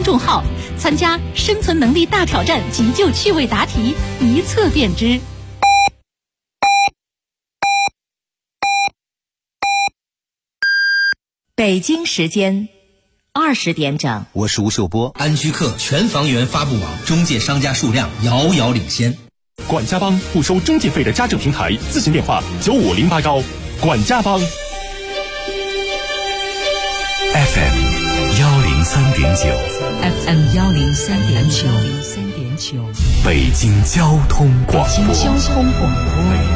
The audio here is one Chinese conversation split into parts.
公众号，参加生存能力大挑战急救趣味答题，一测便知。北京时间20点整， 我是吴秀波。 安居客全房源发布网，中介商家数量遥遥领先。 管家帮不收中介费的家政平台，咨询电话95081。管家帮 FM 103.9 FM 103.9， 北京交通广播。 北京交通广播，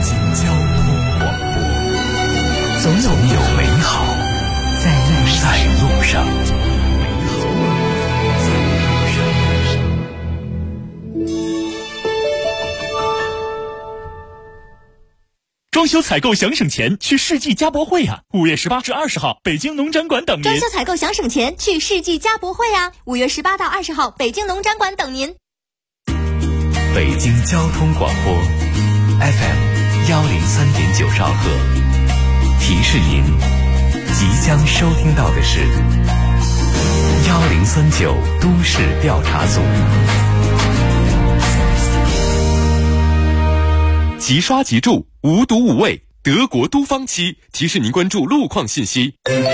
总有美好在路上。 装修采购想省钱，去世纪家博会啊！5月18至20号，北京农展馆等您。 装修采购想省钱，去世纪家博会啊！5月18到20号，北京农展馆等您。 北京交通广播 FM 103.9兆赫，提示您即将收听到的是1039都市调查组。 即刷即住，无毒无味，德国都方漆提示您关注路况信息。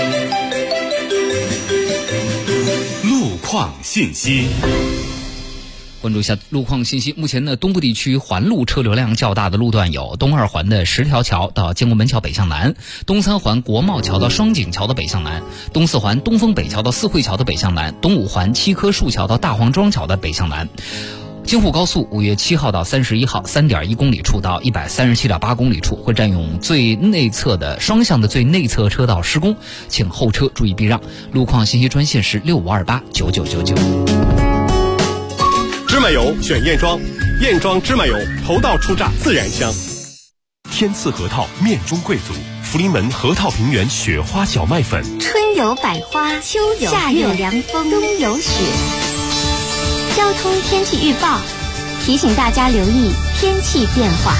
路况信息， 关注一下路况信息。目前呢，东部地区环路车流量较大的路段有东二环的10条桥到建国门桥北向南，东三环国贸桥到双井桥的北向南，东四环东风北桥到四惠桥的北向南，东五环七棵树桥到大黄庄桥的北向南。京沪高速5月7号到31号 3.1 公里处到 137.8 公里处会占用最内侧的双向的最内侧车道施工，请后车注意避让。路况信息专线是65289999。 芝麻油选燕庄，燕庄芝麻油头道出榨自然香。天赐核桃面中贵族，福临门核桃平原雪花小麦粉。 春有百花，秋有夏有凉风，冬有雪。交通天气预报提醒大家留意天气变化。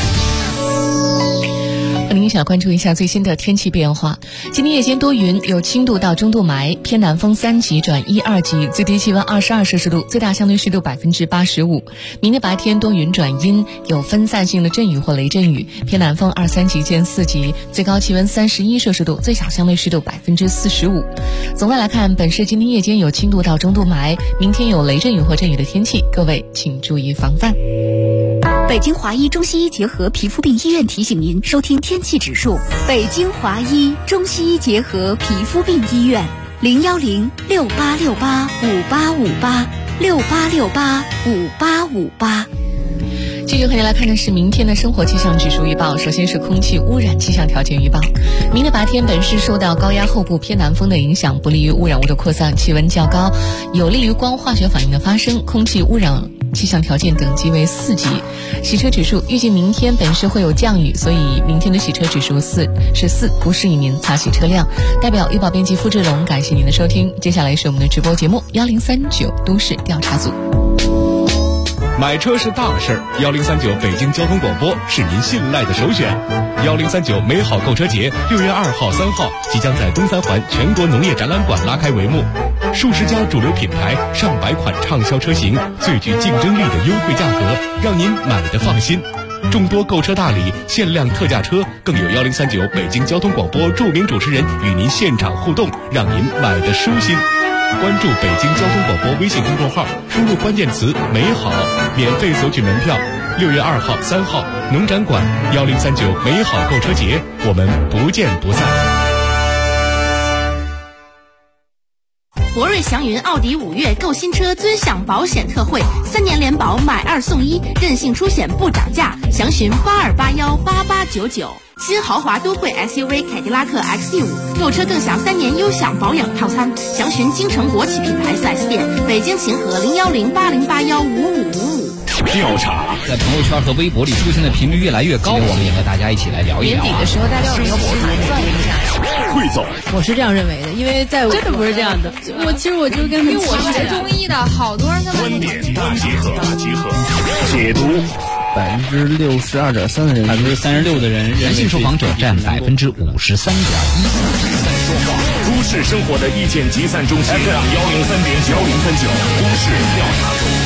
您想关注一下最新的天气变化。今天夜间多云，有轻度到中度霾，偏南风3级转1、2级，最低气温22摄氏度，最大相对湿度85%。明天白天多云转阴，有分散性的阵雨或雷阵雨，偏南风2、3级见4级，最高气温31摄氏度，最小相对湿度45%。总的来看，本市今天夜间有轻度到中度霾，明天有雷阵雨或阵雨的天气，各位请注意防范。 北京华医中西医结合皮肤病医院提醒您收听天气指数。北京华医中西医结合皮肤病医院，01068685858，68685858。 继续和您来看的是明天的生活气象指数预报。首先是空气污染气象条件预报。明天白天本市受到高压后部偏南风的影响，不利于污染物的扩散，气温较高，有利于光化学反应的发生，空气污染气象条件等级为4级。洗车指数预计明天本市会有降雨，所以明天的洗车指数是4，不适宜您擦洗车辆。代表预报编辑付志龙，感谢您的收听。接下来是我们的直播节目1039都市调查组。 买车是大事，1039北京交通广播是您信赖的首选。1039美好购车节6月2号、3号即将在东三环全国农业展览馆拉开帷幕，数十家主流品牌、上百款畅销车型，最具竞争力的优惠价格，让您买得放心。众多购车大礼、限量特价车，更有1039北京交通广播著名主持人与您现场互动，让您买得舒心。关注北京交通广播微信公众号，输入关键词美好，免费索取门票。6月2号、3号农展馆1039美好购车节，我们不见不散。 博瑞祥云奥迪5月购新车尊享保险特惠，3年联保买2送1，任性出险不涨价，详询82818899。新豪华都会 SUV 凯迪拉克 XT5 购车更享3年优享保养套餐，详询京城国企品牌 4S 店，北京秦河01080815555。 调查在朋友圈和微博里出现的频率越来越高，我们也和大家一起来聊一聊。 年底的时候，大家有没有盘算一下？ 汇总， 我是这样认为的，因为在真的不是这样的。我就跟因为我学中医的，好多人他们观点大结合，解读。 62.3%的人 ，36%的人，男性受访者占53.1%。 都市市生活的意见集散中心 FM 103.9，103.9都市调查组。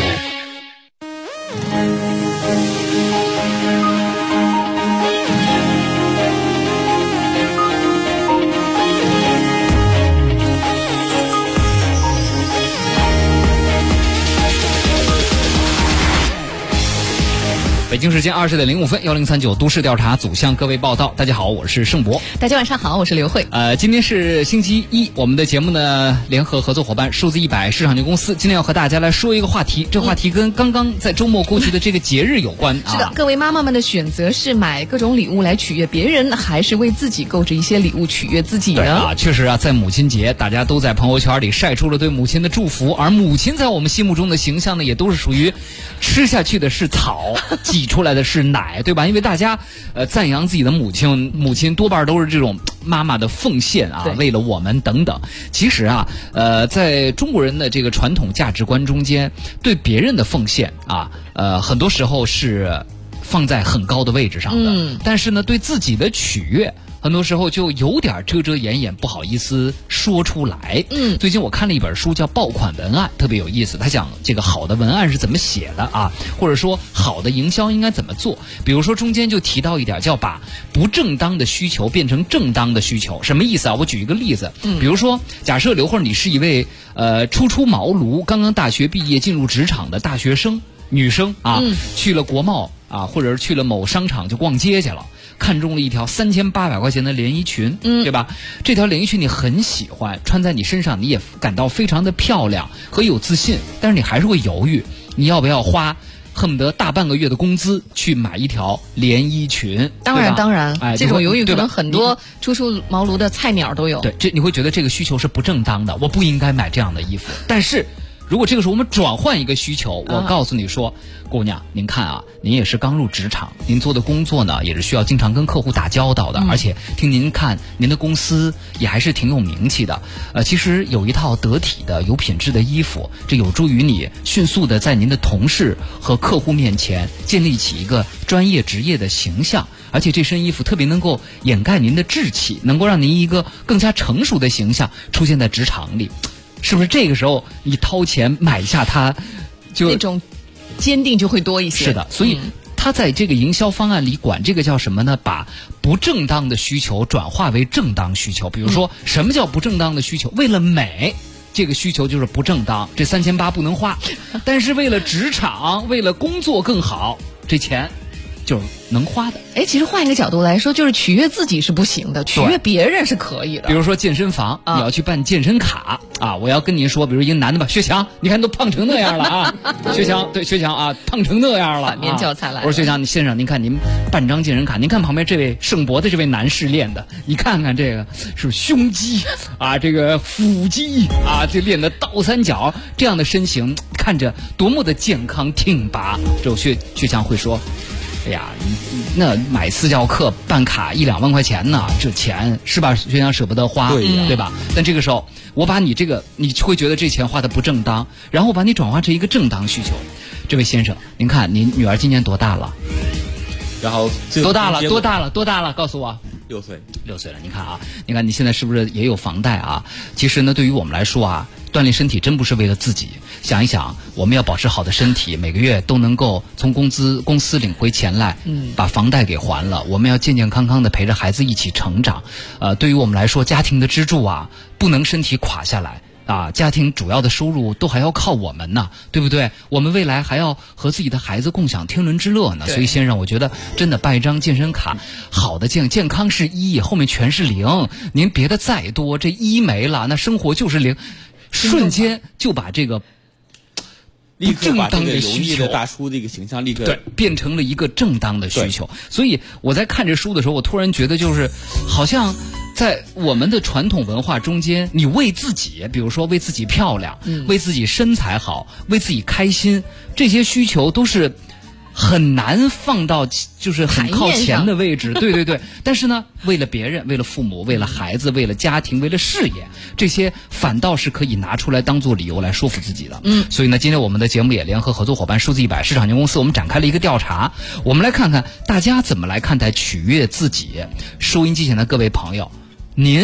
北京时间20:05，1039都市调查组向各位报道。大家好，我是盛博。 大家晚上好，我是刘慧。 今天是星期一，我们的节目呢，联合合作伙伴数字100市场有限公司，今天要和大家来说一个话题。这话题跟刚刚在周末过去的这个节日有关。 是的，各位妈妈们的选择是买各种礼物来取悦别人，还是为自己购置一些礼物取悦自己呢？ 对啊，确实啊，在母亲节，大家都在朋友圈里晒出了对母亲的祝福，而母亲在我们心目中的形象呢，也都是属于吃下去的是草，挤出来的是奶，对吧？因为大家赞扬自己的母亲多半都是这种妈妈的奉献啊，为了我们等等。其实啊，在中国人的这个传统价值观中间，对别人的奉献啊，很多时候是放在很高的位置上的，但是呢，对自己的取悦，很多时候就有点遮遮掩掩，不好意思说出来。最近我看了一本书叫《爆款文案》，特别有意思。他讲这个好的文案是怎么写的啊，或者说好的营销应该怎么做。比如说中间就提到一点，叫把不正当的需求变成正当的需求。什么意思啊？我举一个例子，比如说假设刘慧你是一位初出茅庐、刚刚大学毕业进入职场的大学生女生啊，去了国贸啊，或者是去了某商场就逛街去了。看中了一条3800块钱的连衣裙，对吧？这条连衣裙你很喜欢，穿在你身上你也感到非常的漂亮和有自信，但是你还是会犹豫，你要不要花恨不得大半个月的工资去买一条连衣裙？ 当然，这种犹豫可能很多初出茅庐的菜鸟都有。 对，这你会觉得这个需求是不正当的，我不应该买这样的衣服。但是如果这个时候我们转换一个需求，我告诉你说，姑娘，您看啊，您也是刚入职场，您做的工作呢也是需要经常跟客户打交道的，而且听您看您的公司也还是挺有名气的。其实有一套得体的有品质的衣服，这有助于你迅速的在您的同事和客户面前建立起一个专业职业的形象，而且这身衣服特别能够掩盖您的稚气，能够让您一个更加成熟的形象出现在职场里。是不是这个时候你掏钱买下它，就那种坚定就会多一些？ 是的，所以他在这个营销方案里管这个叫什么呢？把不正当的需求转化为正当需求。比如说，什么叫不正当的需求？为了美，这个需求就是不正当，这3800不能花。但是为了职场，为了工作更好，这钱就是能花的。 其实换一个角度来说，就是取悦自己是不行的，取悦别人是可以的。 比如说健身房，你要去办健身卡啊，我要跟您说，比如一个男的吧，薛强，你看都胖成那样了啊，薛强啊，胖成那样了， 反面教材来了。 我说薛强，先生，您看您办张健身卡，您看旁边这位盛博的这位男士练的，你看看这个是胸肌啊，这个腹肌啊，这练的倒三角，这样的身形看着多么的健康挺拔。之后薛强会说，哎呀，那买私教课办卡1-2万块钱呢，这钱是吧？薛强舍不得花，对吧？但这个时候，我把你这个，你会觉得这钱花的不正当，然后把你转化成一个正当需求。这位先生，您看您女儿今年多大了？ 然后多大了？告诉我。6岁了。你看啊，你看你现在是不是也有房贷啊？其实呢，对于我们来说啊，锻炼身体真不是为了自己。想一想，我们要保持好的身体，每个月都能够从公司领回钱来，把房贷给还了。我们要健健康康的陪着孩子一起成长。对于我们来说，家庭的支柱啊，不能身体垮下来。家庭主要的收入都还要靠我们呢，对不对？我们未来还要和自己的孩子共享天伦之乐呢。所以先生，我觉得真的办一张健身卡，好的健康是1，后面全是0。您别的再多，这1没了，那生活就是0，瞬间就把这个立刻把这个油腻的大叔的一个形象立刻变成了一个正当的需求。所以我在看这书的时候，我突然觉得就是好像在我们的传统文化中间，你为自己，比如说为自己漂亮，为自己身材好，为自己开心，这些需求都是很难放到就是很靠前的位置。对。但是呢，为了别人，为了父母，为了孩子，为了家庭，为了事业，这些反倒是可以拿出来当做理由来说服自己的。所以呢，今天我们的节目也联合合作伙伴数字100市场有限公司，我们展开了一个调查，我们来看看大家怎么来看待取悦自己。收音机前的各位朋友，您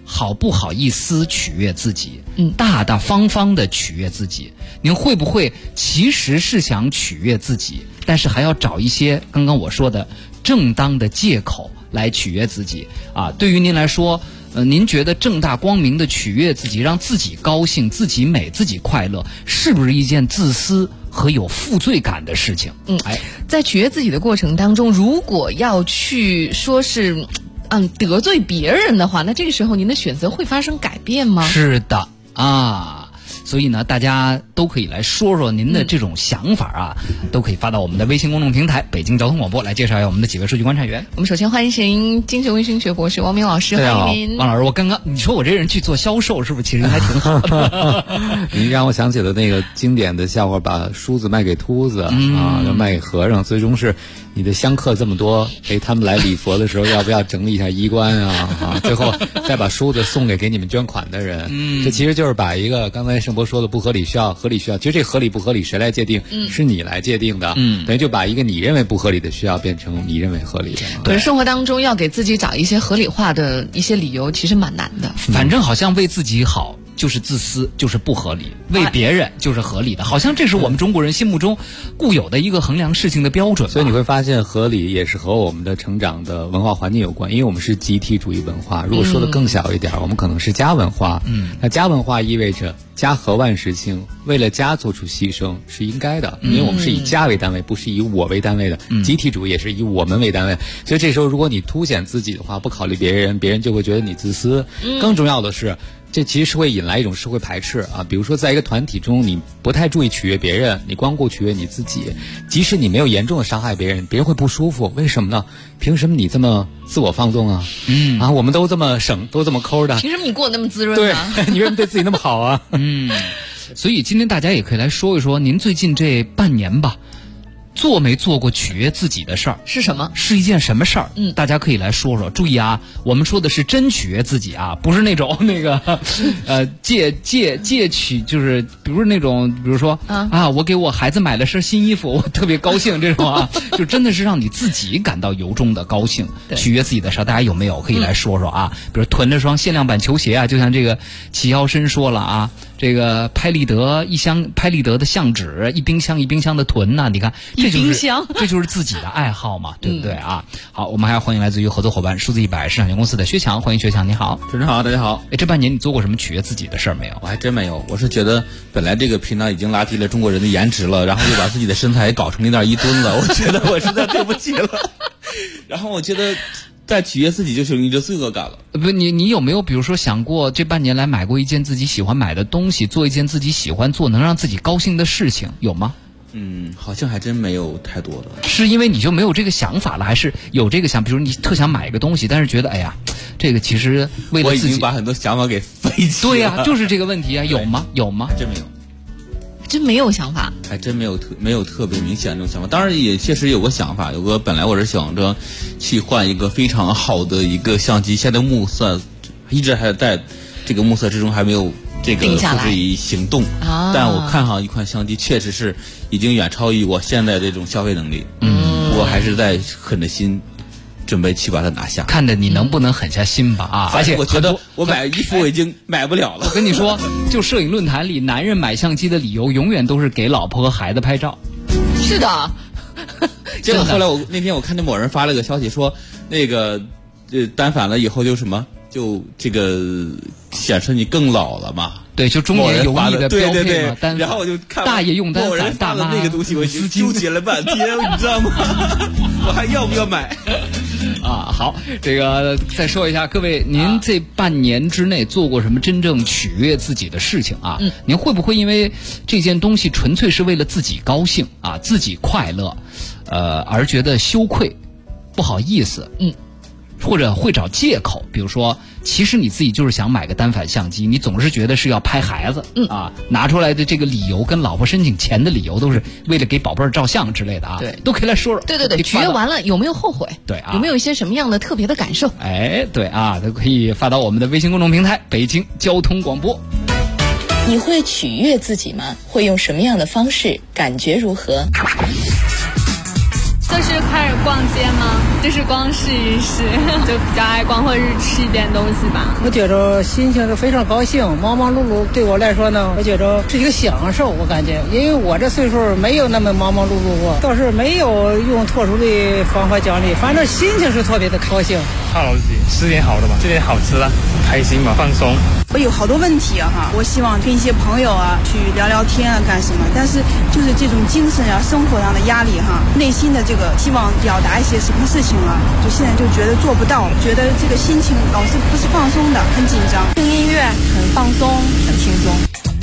好不好意思取悦自己，大大方方的取悦自己？您会不会其实是想取悦自己，但是还要找一些刚刚我说的正当的借口来取悦自己啊？对于您来说，您觉得正大光明的取悦自己，让自己高兴、自己美、自己快乐，是不是一件自私和有负罪感的事情？ 在取悦自己的过程当中，如果要去说是得罪别人的话，那这个时候您的选择会发生改变吗？ 是的啊。所以呢，大家都可以来说说您的这种想法啊，都可以发到我们的微信公众平台北京交通广播，来介绍一下我们的几位数据观察员。 我们首先欢迎精神卫生学博士王明老师，欢迎您。 王老师，我刚刚你说我这人去做销售，是不是其实还挺好的？ 你让我想起了那个经典的笑话，把梳子卖给秃子要卖给和尚，最终是你的香客这么多，他们来礼佛的时候要不要整理一下衣冠啊？最后再把梳子送给你们捐款的人。这其实就是把一个刚才盛博说的不合理需要合理需要，其实这合理不合理谁来界定？是你来界定的。等于就把一个你认为不合理的需要变成你认为合理的。 可是生活当中要给自己找一些合理化的一些理由，其实蛮难的。 反正好像为自己好就是自私，就是不合理；为别人就是合理的，好像这是我们中国人心目中固有的一个衡量事情的标准。 所以你会发现，合理也是和我们的成长的文化环境有关，因为我们是集体主义文化。如果说的更小一点，我们可能是家文化。那家文化意味着家和万事兴，为了家做出牺牲是应该的，因为我们是以家为单位，不是以我为单位的。集体主义也是以我们为单位，所以这时候如果你凸显自己的话，不考虑别人，别人就会觉得你自私。更重要的是，这其实是会引来一种社会排斥啊！比如说，在一个团体中，你不太注意取悦别人，你光顾取悦你自己，即使你没有严重的伤害别人，别人会不舒服。为什么呢？凭什么你这么自我放纵啊？我们都这么省，都这么抠的， 凭什么你过得那么滋润啊？ 对，你为什么对自己那么好啊？ 所以今天大家也可以来说一说，您最近这半年吧，做没做过取悦自己的事儿？ 是什么？ 是一件什么事儿？大家可以来说说。注意啊，我们说的是真取悦自己啊，不是那种那个借取，就是比如那种，比如说我给我孩子买了身新衣服，我特别高兴这种啊，就真的是让你自己感到由衷的高兴，取悦自己的事儿，大家有没有可以来说说啊？比如囤了双限量版球鞋啊，就像这个齐腰深说了啊，这个拍立得的相纸，一冰箱一冰箱的囤呐，你看。这就是自己的爱好嘛，对不对啊？好，我们还要欢迎来自于合作伙伴数字100市场有限公司的薛强，欢迎薛强，你好。 主持人好，大家好。 这半年你做过什么取悦自己的事儿没有？ 我还真没有，我是觉得本来这个频道已经拉低了中国人的颜值了，然后又把自己的身材搞成那1吨了，我觉得我实在对不起了。然后我觉得再取悦自己就是有罪恶感了。 不，你有没有比如说想过这半年来买过一件自己喜欢买的东西，做一件自己喜欢做能让自己高兴的事情，有吗？ 好像还真没有太多的。 是因为你就没有这个想法了，还是有这个想？比如你特想买一个东西，但是觉得哎呀，这个其实为了自己， 我已经把很多想法给废弃了。 对呀，就是这个问题啊，有吗？有吗？ 真没有， 真没有想法， 还真没有特别明显这种想法。当然也确实有个想法，本来我是想着去换一个非常好的一个相机，现在目测一直还在这个目测之中，还没有这个付之于行动。但我看上一款相机，确实是已经远超于我现在这种消费能力。我还是在狠着心准备去把它拿下， 看着你能不能狠下心吧啊！ 而且我觉得我买衣服我已经买不了了。 我跟你说，就摄影论坛里，男人买相机的理由永远都是给老婆和孩子拍照。 是的。 结果后来那天我看见某人发了个消息说，那个单反了以后就什么，就这个显示你更老了嘛。 对，就中年油腻的标配嘛。 然后我就看大爷用单反，大妈那个东西，我就纠结了半天，你知道吗？我还要不要买？ 好，这个再说一下，各位，您这半年之内做过什么真正取悦自己的事情啊？您会不会因为这件东西纯粹是为了自己高兴啊，自己快乐，而觉得羞愧、不好意思？或者会找借口，比如说，其实你自己就是想买个单反相机，你总是觉得是要拍孩子，拿出来的这个理由跟老婆申请钱的理由都是为了给宝贝儿照相之类的啊， 对， 都可以来说说。 对，取悦完了有没有后悔？ 对啊， 有没有一些什么样的特别的感受？ 对啊，都可以发到我们的微信公众平台北京交通广播。 你会取悦自己吗？会用什么样的方式？感觉如何？ 这是凯尔逛街吗？就是光试一试，就比较爱逛或者是吃一点东西吧。 我觉着心情是非常高兴，忙忙碌碌对我来说呢，我觉着是一个享受。我感觉，因为我这岁数没有那么忙忙碌碌过，倒是没有用特殊的方法奖励，反正心情是特别的高兴。 犒劳自己，吃点好的嘛，吃点好吃的，开心嘛，放松。 我有好多问题啊，我希望跟一些朋友啊去聊聊天啊，干什么？但是就是这种精神啊，生活上的压力内心的这个希望表达一些什么事情啊，就现在就觉得做不到，觉得这个心情老是不是放松的，很紧张。 听音乐很放松，很轻松。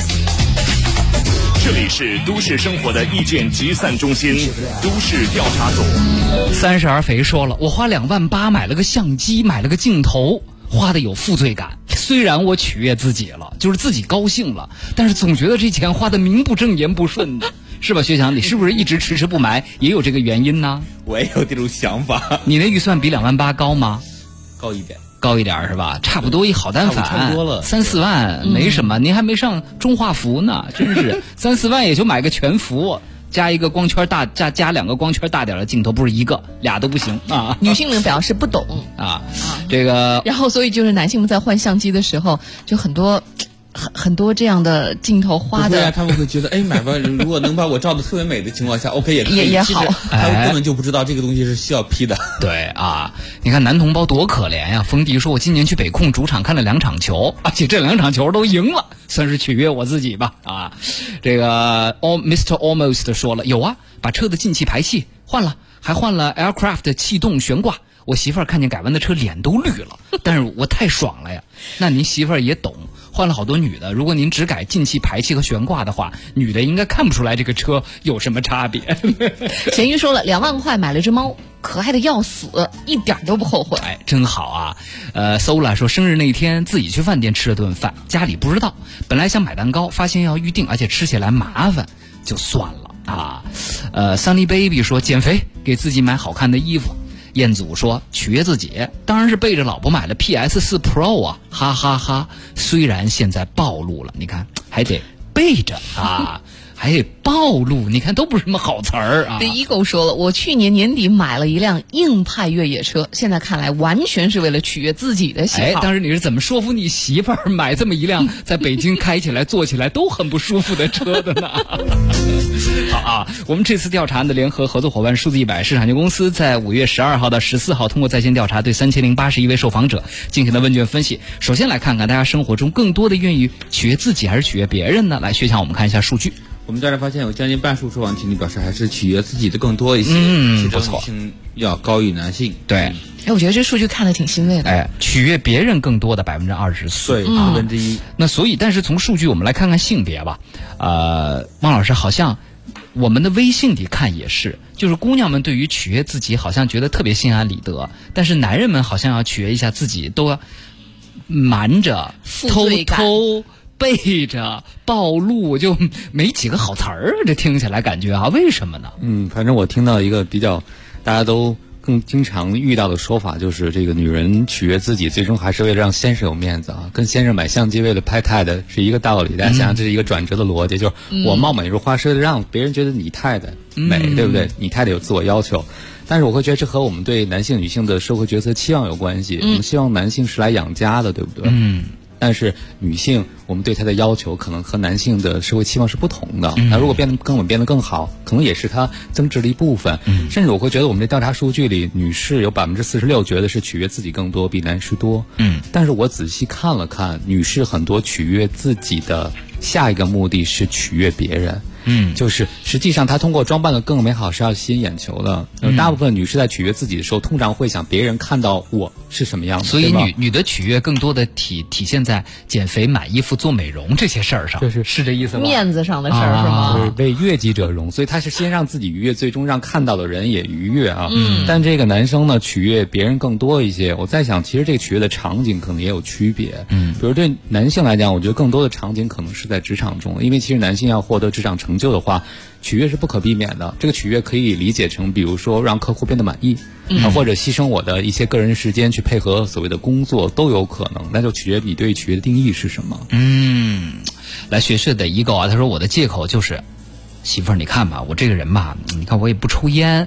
这里是都市生活的意见集散中心，都市调查组。 30而肥说了，我花2.8万买了个相机，买了个镜头，花的有负罪感。虽然我取悦自己了，就是自己高兴了，但是总觉得这钱花的名不正言不顺的，是吧？薛强，你是不是一直迟迟不买，也有这个原因呢？ 我也有这种想法。 你的预算比2.8万高吗？ 高一点。 高一点是吧？差不多一好单反， 差不多了 3-4万没什么，您还没上中画幅呢，真是3-4万也就买个全幅，加一个光圈大，加2个光圈大点的镜头，不是一个，2都不行啊。 女性们表示不懂啊，这个， 然后所以就是男性们在换相机的时候，就很多这样的镜头花的， 他们会觉得，哎，买吧，如果能把我照的特别美的情况下 ，OK 也可以， 也好， 他们根本就不知道这个东西是需要 P 的。 对啊，你看男同胞多可怜呀！冯迪说，我今年去北控主场看了2场球，而且这2场球都赢了，算是取悦我自己吧。啊，这个 Mr. Almost 说了，有啊，把车的进气排气换了，还换了 Aircraft 气动悬挂。我媳妇儿看见改完的车脸都绿了，但是我太爽了呀。那您媳妇儿也懂，换了好多女的，如果您只改进气排气和悬挂的话，女的应该看不出来这个车有什么差别。 咸鱼说了，2万块买了只猫，可爱的要死，一点都不后悔。 哎，真好啊。Sola 说，生日那天自己去饭店吃了顿饭，家里不知道，本来想买蛋糕，发现要预定，而且吃起来麻烦，就算了啊。Sunny Baby 说，减肥，给自己买好看的衣服。彦祖说，取悦自己当然是背着老婆买了 PS4 Pro 啊，哈哈哈。虽然现在暴露了，你看还得背着啊，还得暴露，你看都不是什么好词儿啊。 对，Ego 说了，我去年年底买了一辆硬派越野车，现在看来完全是为了取悦自己的喜好。 哎，当时你是怎么说服你媳妇儿买这么一辆在北京开起来坐起来都很不舒服的车的呢？好啊，我们这次调查的联合合作伙伴数字100市场有限公司在5月12号到14号通过在线调查，对3081位受访者进行了问卷分析。首先来看看大家生活中更多的愿意取悦自己还是取悦别人呢？来，薛强，我们看一下数据。 我们调查发现，有将近半数受访群体表示还是取悦自己的更多一些， 不错， 女性要高于男性。 对， 哎，我觉得这数据看得挺欣慰的。 哎，取悦别人更多的24%， 对，1/4。 那所以，但是从数据我们来看看性别吧。汪老师，好像我们的微信里看也是，就是姑娘们对于取悦自己好像觉得特别心安理得，但是男人们好像要取悦一下自己，都要瞒着、偷偷。背着暴露，就没几个好词儿，这听起来感觉啊，为什么呢？ 反正我听到一个比较大家都更经常遇到的说法，就是这个女人取悦自己，最终还是为了让先生有面子啊。跟先生买相机为了拍太太是一个道理，大家想想这是一个转折的逻辑，就是我貌美如花是让别人觉得你太太美，对不对？你太太有自我要求。但是我会觉得这和我们对男性女性的社会角色期望有关系。我们希望男性是来养家的，对不对？但是女性，我们对她的要求可能和男性的社会期望是不同的。那如果跟我们变得更好，可能也是她增值的一部分。甚至我会觉得我们的调查数据里，女士有46%觉得是取悦自己更多，比男士多。但是我仔细看了看，女士很多取悦自己的下一个目的是取悦别人。就是实际上她通过装扮的更美好是要吸引眼球的。大部分女士在取悦自己的时候，通常会想别人看到我是什么样的。 所以女的取悦更多的体现在减肥、买衣服、做美容这些事儿上。是这意思吗？ 面子上的事儿是吗？ 为悦己者容，所以她是先让自己愉悦，最终让看到的人也愉悦啊。但这个男生呢，取悦别人更多一些。我在想，其实这个取悦的场景可能也有区别。比如对男性来讲，我觉得更多的场景可能是在职场中，因为其实男性要获得职场成就的话，取悦是不可避免的。这个取悦可以理解成，比如说让客户变得满意，或者牺牲我的一些个人时间去配合所谓的工作，都有可能。那就取悦你对取悦的定义是什么。 来，学士的Ego啊，他说我的借口就是，媳妇儿你看吧，我这个人吧，你看我也不抽烟，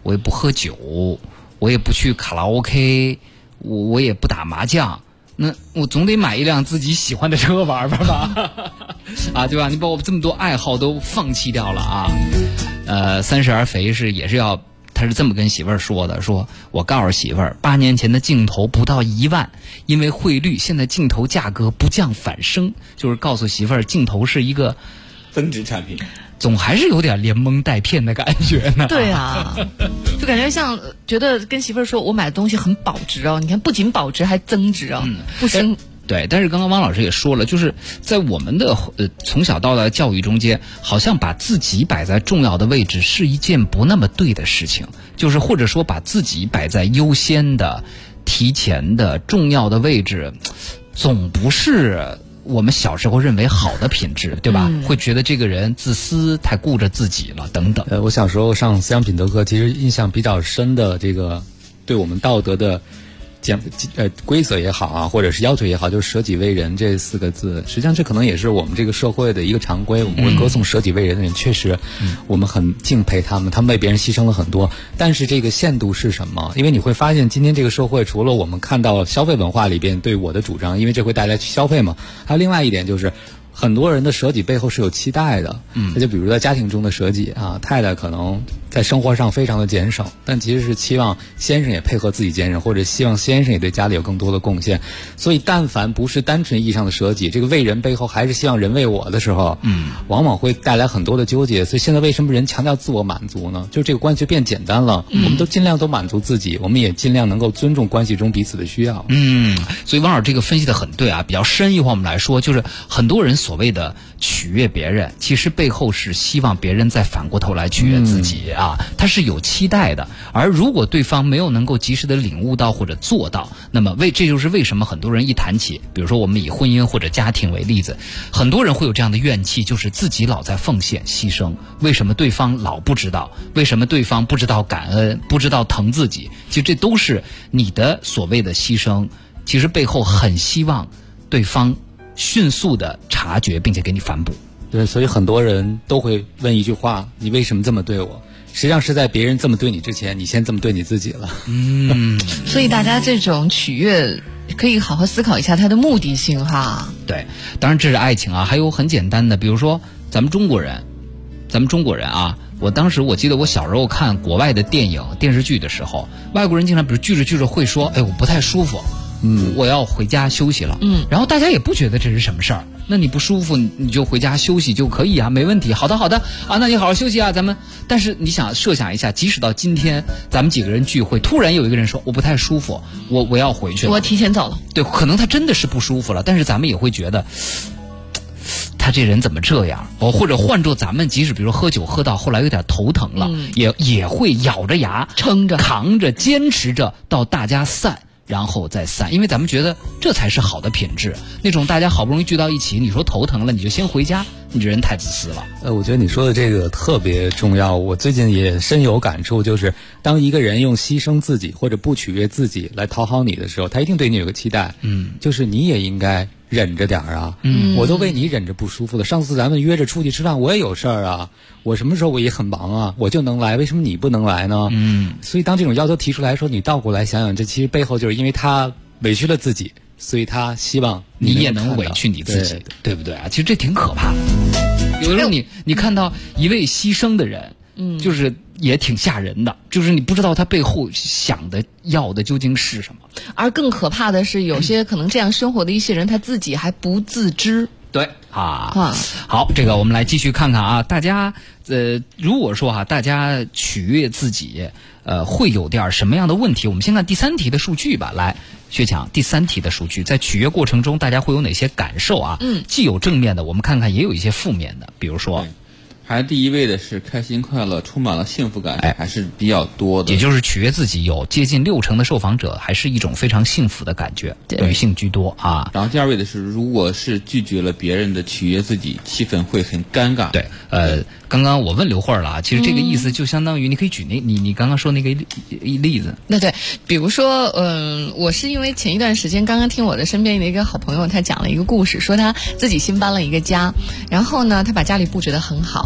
我也不喝酒，我也不去卡拉 OK， 我也不打麻将，那我总得买一辆自己喜欢的车玩玩吧啊，对吧？你把我这么多爱好都放弃掉了啊。三十而肥也是要，他是这么跟媳妇儿说的，说我告诉媳妇儿，8年前的镜头不到1万，因为汇率，现在镜头价格不降反升，就是告诉媳妇儿镜头是一个增值产品。 总还是有点连蒙带骗的感觉呢。 对啊，就感觉像觉得跟媳妇儿说，我买的东西很保值哦，你看不仅保值还增值哦，不升。 对，但是刚刚汪老师也说了，就是在我们的从小到大的教育中间，好像把自己摆在重要的位置是一件不那么对的事情，就是或者说把自己摆在优先的、提前的、重要的位置，总不是我们小时候认为好的品质，对吧？会觉得这个人自私，太顾着自己了，等等。 我小时候上思想品德课，其实印象比较深的这个对我们道德的规则也好啊，或者是要求也好，就是舍己为人这4个字，实际上这可能也是我们这个社会的一个常规。我们会歌颂舍己为人的人，确实，我们很敬佩他们，他们为别人牺牲了很多。但是这个限度是什么？因为你会发现，今天这个社会，除了我们看到消费文化里边对我的主张，因为这会带来消费嘛，还有另外一点就是。很多人的舍己背后是有期待的，那就比如在家庭中的舍己啊，太太可能在生活上非常的节省，但其实是期望先生也配合自己节省，或者希望先生也对家里有更多的贡献。所以但凡不是单纯意义上的舍己，这个为人背后还是希望人为我的时候，往往会带来很多的纠结。所以现在为什么人强调自我满足呢？就这个关系就变简单了，我们都尽量都满足自己，我们也尽量能够尊重关系中彼此的需要。 所以汪老师这个分析的很对啊，比较深一会儿我们来说，就是很多人所谓的取悦别人，其实背后是希望别人再反过头来取悦自己啊，他是有期待的。而如果对方没有能够及时的领悟到或者做到，那么这就是为什么很多人一谈起，比如说我们以婚姻或者家庭为例子，很多人会有这样的怨气，就是自己老在奉献牺牲，为什么对方老不知道？为什么对方不知道感恩，不知道疼自己？其实这都是你的所谓的牺牲，其实背后很希望对方迅速的察觉并且给你反哺。 对，所以很多人都会问一句话：你为什么这么对我？实际上是在别人这么对你之前，你先这么对你自己了。 所以大家这种取悦可以好好思考一下它的目的性哈。 对，当然这是爱情啊，还有很简单的，比如说咱们中国人啊，我记得我小时候看国外的电影电视剧的时候，外国人经常比如聚着会说，我不太舒服，我要回家休息了，然后大家也不觉得这是什么事儿，那你不舒服你就回家休息就可以啊，没问题，好的啊，那你好好休息啊，咱们。但是你想设想一下，即使到今天咱们几个人聚会，突然有一个人说我不太舒服，我要回去了， 我提前走了， 对，可能他真的是不舒服了，但是咱们也会觉得他这人怎么这样？或者换做咱们，即使比如说喝酒喝到后来有点头疼了，也会咬着牙撑着扛着坚持着到大家散。然后再散，因为咱们觉得这才是好的品质。那种大家好不容易聚到一起，你说头疼了你就先回家，你这人太自私了。 我觉得你说的这个特别重要，我最近也深有感触，就是当一个人用牺牲自己或者不取悦自己来讨好你的时候，他一定对你有个期待，就是你也应该忍着点啊，我都为你忍着不舒服了。上次咱们约着出去吃饭，我也有事儿啊，我什么时候我也很忙啊，我就能来，为什么你不能来呢？所以当这种要求提出来说，你倒过来想想，这其实背后就是因为他委屈了自己，所以他希望你也能委屈你自己， 对不对啊？其实这挺可怕的。有的时候你看到一位牺牲的人，就是也挺吓人的，就是你不知道他背后想的要的究竟是什么。 而更可怕的是，有些可能这样生活的一些人，他自己还不自知。 对啊，好，这个我们来继续看看啊，大家如果说大家取悦自己，会有点什么样的问题？我们先看第3题的数据吧。来，薛强，第3题的数据，在取悦过程中，大家会有哪些感受啊？既有正面的，我们看看也有一些负面的，比如说。 排第一位的是开心快乐，充满了幸福感，还是比较多的。 也就是取悦自己，有接近60%的受访者还是一种非常幸福的感觉，女性居多啊。 然后第2位的是，如果是拒绝了别人的取悦自己，气氛会很尴尬。 对，刚刚我问刘慧了啊，其实这个意思就相当于你可以举你刚刚说那个例子。 那对，比如说我是因为前一段时间刚刚听我的身边的一个好朋友，他讲了一个故事，说他自己新搬了一个家，然后呢他把家里布置得很好，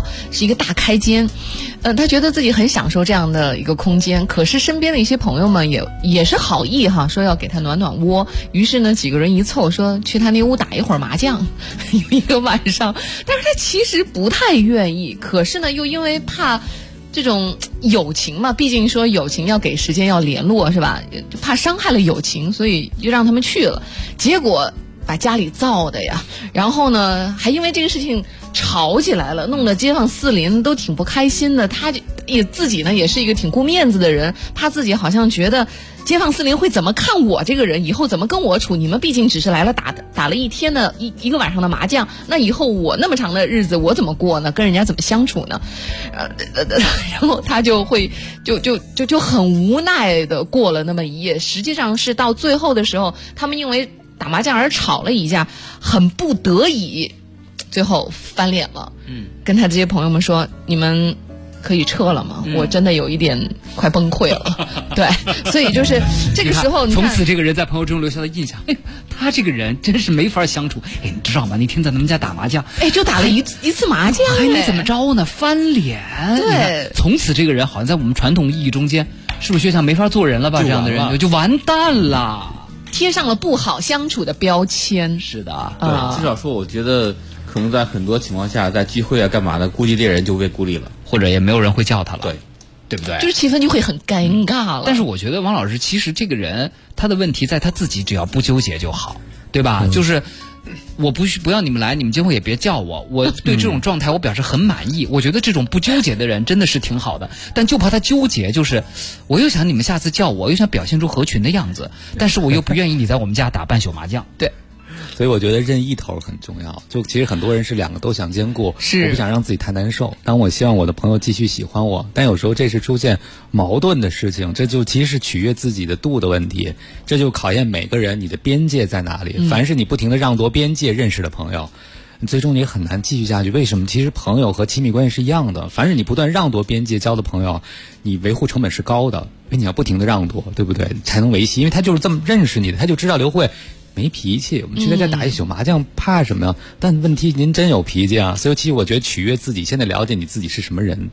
是一个大开间。他觉得自己很享受这样的一个空间，可是身边的一些朋友们也是好意哈，说要给他暖暖窝。于是呢，几个人一凑说去他那屋打一会儿麻将，有一个晚上。但是他其实不太愿意，可是呢，又因为怕这种友情嘛，毕竟说友情要给时间要联络是吧？就怕伤害了友情，所以就让他们去了。结果把家里造的呀，然后呢还因为这个事情吵起来了，弄得街坊四邻都挺不开心的。他也自己呢也是一个挺顾面子的人，怕自己好像觉得街坊四邻会怎么看我这个人，以后怎么跟我处？你们毕竟只是来了打了一天的一个晚上的麻将，那以后我那么长的日子我怎么过呢？跟人家怎么相处呢？然后他就会就很无奈的过了那么一夜。实际上是到最后的时候，他们因为打麻将而吵了一架，很不得已，最后翻脸了。跟他这些朋友们说，你们可以撤了吗？我真的有一点快崩溃了。对，所以就是这个时候， 从此这个人在朋友中留下的印象，他这个人真是没法相处。你知道吗？那天在他们家打麻将， 就打了一次麻将， 还能怎么着呢？翻脸。 对， 从此这个人好像在我们传统意义中间，是不是学长没法做人了吧？这样的人就完蛋了。 贴上了不好相处的标签。 是的， 对，至少说我觉得可能在很多情况下，在聚会啊干嘛的，估计这人就被孤立了， 或者也没有人会叫他了，对不对？ 就是气氛就会很尴尬了。 但是我觉得王老师其实这个人他的问题在他自己，只要不纠结就好，对吧？就是我不要你们来，你们今后也别叫我。我对这种状态我表示很满意。我觉得这种不纠结的人真的是挺好的，但就怕他纠结，就是我又想你们下次叫我，又想表现出合群的样子，但是我又不愿意你在我们家打半宿麻将。 对。 所以我觉得认一头很重要。就其实很多人是两个都想兼顾，我不想让自己太难受，但我希望我的朋友继续喜欢我。但有时候这是出现矛盾的事情，这就其实是取悦自己的度的问题，这就考验每个人你的边界在哪里。凡是你不停地让夺边界认识的朋友，最终你很难继续下去。为什么？其实朋友和亲密关系是一样的，凡是你不断让夺边界交的朋友，你维护成本是高的，因为你要不停地让夺，对不对？才能维系，因为他就是这么认识你的，他就知道刘慧没脾气，我们去他家打一宿麻将怕什么呀？但问题您真有脾气啊！所以其实我觉得取悦自己，现在了解你自己是什么人。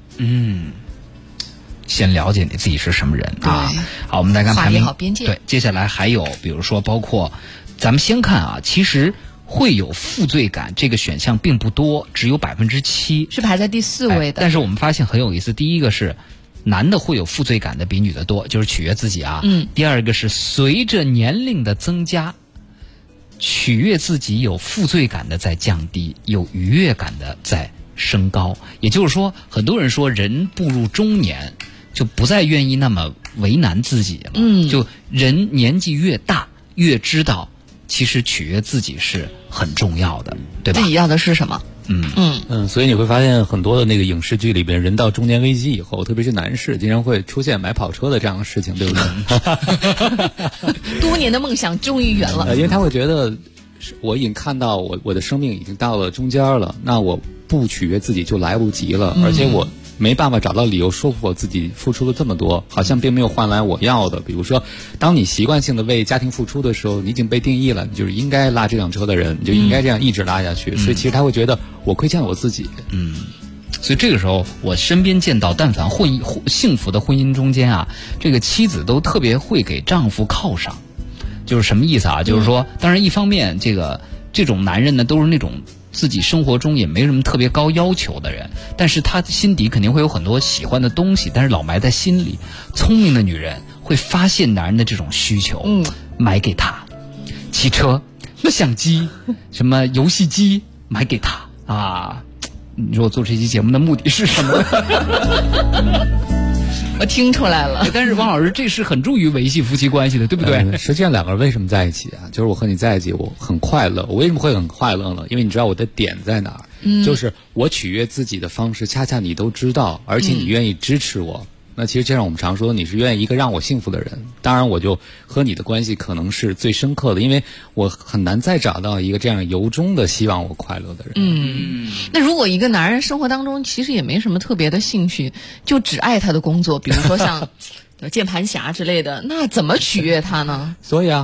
先了解你自己是什么人啊。好，我们来看排名。对，接下来还有比如说包括咱们先看啊，其实会有负罪感这个选项并不多，只有7%， 是排在第4位的。 但是我们发现很有意思，第一个是男的会有负罪感的比女的多，就是取悦自己啊。第二个是随着年龄的增加，取悦自己有负罪感的在降低，有愉悦感的在升高。也就是说，很多人说人步入中年就不再愿意那么为难自己了。就人年纪越大，越知道其实取悦自己是很重要的，对吧？ 自己要的是什么？ 所以你会发现很多的那个影视剧里边，人到中年危机以后，特别是男士，经常会出现买跑车的这样的事情，对不对？ 多年的梦想终于圆了。 因为他会觉得，我已经看到我的生命已经到了中间了，那我不取悦自己就来不及了，而且我没办法找到理由说服我自己付出了这么多，好像并没有换来我要的。比如说，当你习惯性的为家庭付出的时候，你已经被定义了，你就是应该拉这辆车的人，你就应该这样一直拉下去。所以其实他会觉得我亏欠了我自己。 所以这个时候，我身边见到但凡幸福的婚姻中间啊，这个妻子都特别会给丈夫犒赏。就是什么意思啊？就是说，当然一方面这种男人呢，都是那种自己生活中也没什么特别高要求的人，但是他心底肯定会有很多喜欢的东西，但是老埋在心里。聪明的女人会发现男人的这种需求，买给他汽车、相机、什么游戏机，买给他啊。你说我做这期节目的目的是什么？ 我听出来了。 但是王老师，这是很助于维系夫妻关系的，对不对？ 实际上两个人为什么在一起啊？就是我和你在一起，我很快乐。我为什么会很快乐呢？因为你知道我的点在哪儿，就是我取悦自己的方式，恰恰你都知道，而且你愿意支持我。那其实就像我们常说，你是愿意一个让我幸福的人。当然，我就和你的关系可能是最深刻的，因为我很难再找到一个这样由衷的希望我快乐的人。 那如果一个男人生活当中其实也没什么特别的兴趣，就只爱他的工作，比如说像键盘侠之类的，那怎么取悦他呢？ 所以啊，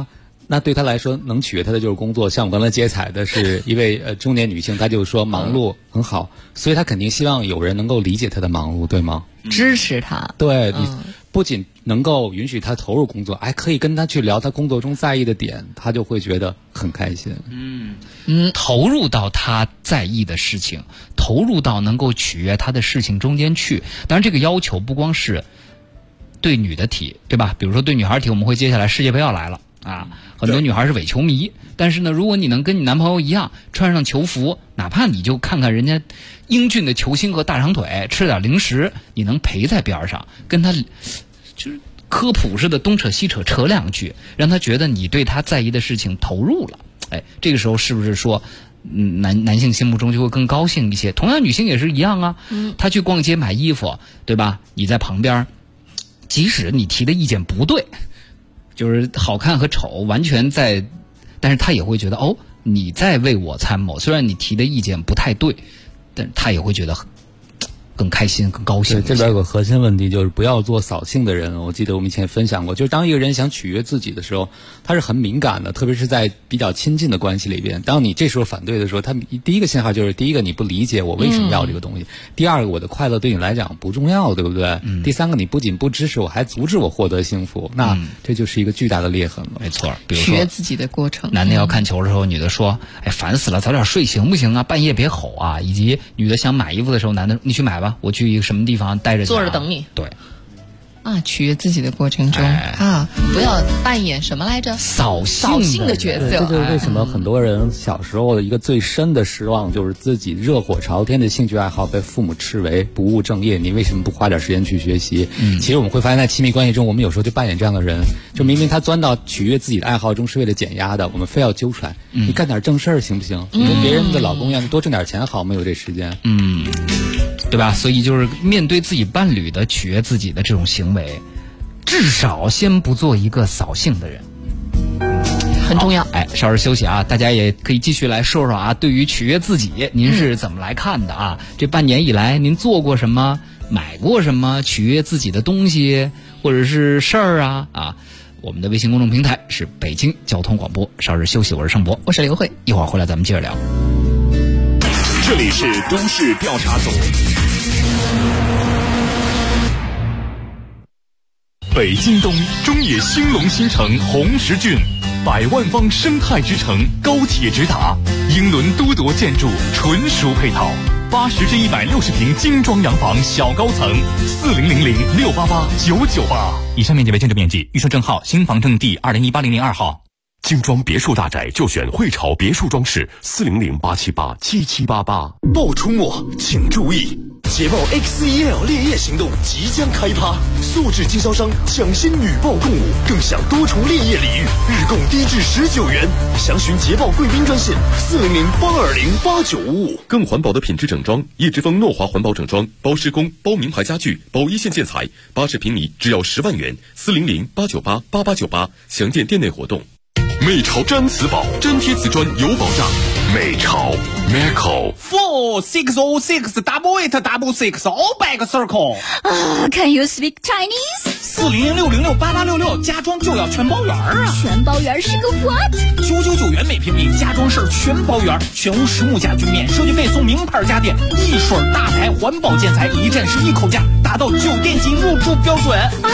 那对他来说，能取悦他的就是工作。像我刚才接彩的是一位中年女性，她就说忙碌很好，所以她肯定希望有人能够理解她的忙碌，对吗？ 支持她。 对，你不仅能够允许她投入工作，还可以跟她去聊她工作中在意的点，她就会觉得很开心。 投入到她在意的事情，投入到能够取悦她的事情中间去。当然，这个要求不光是对女的提，对吧？比如说对女孩提，我们会接下来世界杯要来了啊，很多女孩是伪球迷，但是呢，如果你能跟你男朋友一样穿上球服，哪怕你就看看人家英俊的球星和大长腿，吃点零食，你能陪在边上，跟他就是科普似的东扯西扯扯两句，让他觉得你对他在意的事情投入了。哎，这个时候是不是说男性心目中就会更高兴一些？同样女性也是一样啊，她去逛街买衣服，对吧？你在旁边，即使你提的意见不对，就是好看和丑完全在，但是他也会觉得哦，你在为我参谋，虽然你提的意见不太对，但他也会觉得更开心更高兴。 这边有个核心问题，就是不要做扫兴的人。我记得我们以前分享过，就是当一个人想取悦自己的时候，他是很敏感的，特别是在比较亲近的关系里边。当你这时候反对的时候，他第一个信号就是：第一个，你不理解我为什么要这个东西；第二个，我的快乐对你来讲不重要，对不对？第三个，你不仅不支持我，还阻止我获得幸福，那这就是一个巨大的裂痕了。 没错，比如说取悦自己的过程， 男的要看球的时候，女的说：“哎，烦死了，早点睡行不行啊？半夜别吼啊！”以及女的想买衣服的时候，男的你去买吧，我去一个什么地方待着坐着等你。 对。 取悦自己的过程中不要扮演什么来着？扫兴的角色。 这就是为什么很多人小时候的一个最深的失望，就是自己热火朝天的兴趣爱好被父母斥为不务正业。你为什么不花点时间去学习？其实我们会发现，在亲密关系中，我们有时候就扮演这样的人，就明明他钻到取悦自己的爱好中是为了减压的，我们非要揪出来。你干点正事儿行不行？你跟别人的老公一样，多挣点钱好，没有这时间。 对吧？所以就是面对自己伴侣的取悦自己的这种行为，至少先不做一个扫兴的人， 很重要。 哎，稍事休息啊，大家也可以继续来说说啊，对于取悦自己，您是怎么来看的啊？这半年以来，您做过什么？买过什么取悦自己的东西或者是事儿啊？我们的微信公众平台是北京交通广播。稍事休息，我是盛博， 我是刘慧， 一会儿回来咱们接着聊。 这里是都市调查组。北京东中野兴隆新城红石郡，100万方生态之城，高铁直达，英伦都铎建筑，纯熟配套，80至160平精装洋房小高层，4000-688-998。 以上面积为建筑面积，预售证号新房证第2018-002号。 精装别墅大宅就选汇潮别墅装饰，400-878-7788。 爆出没，请注意！捷豹 X1L 烈焰行动即将开趴，素质经销商抢先女豹共舞，更享多重烈焰礼遇，日供低至19元。详询捷豹贵宾专线400-820-8955。 更环保的品质整装，叶之峰诺华环保整装，包施工，包名牌家具，包一线建材，80平米只要10万元，400-898-8898。详见店内活动。美潮粘瓷宝，粘贴瓷砖有保障。美潮 Merco 4-6-6-8-8-6-6 circle。 Can you speak Chinese？ 400-606-8866，家装就要全包圆啊！ 全包圆是个 what ？999元每平米，家装是全包圆，全屋实木家具免设计费送名牌家电，一水大牌环保建材，一站式一口价，达到酒店级入住标准啊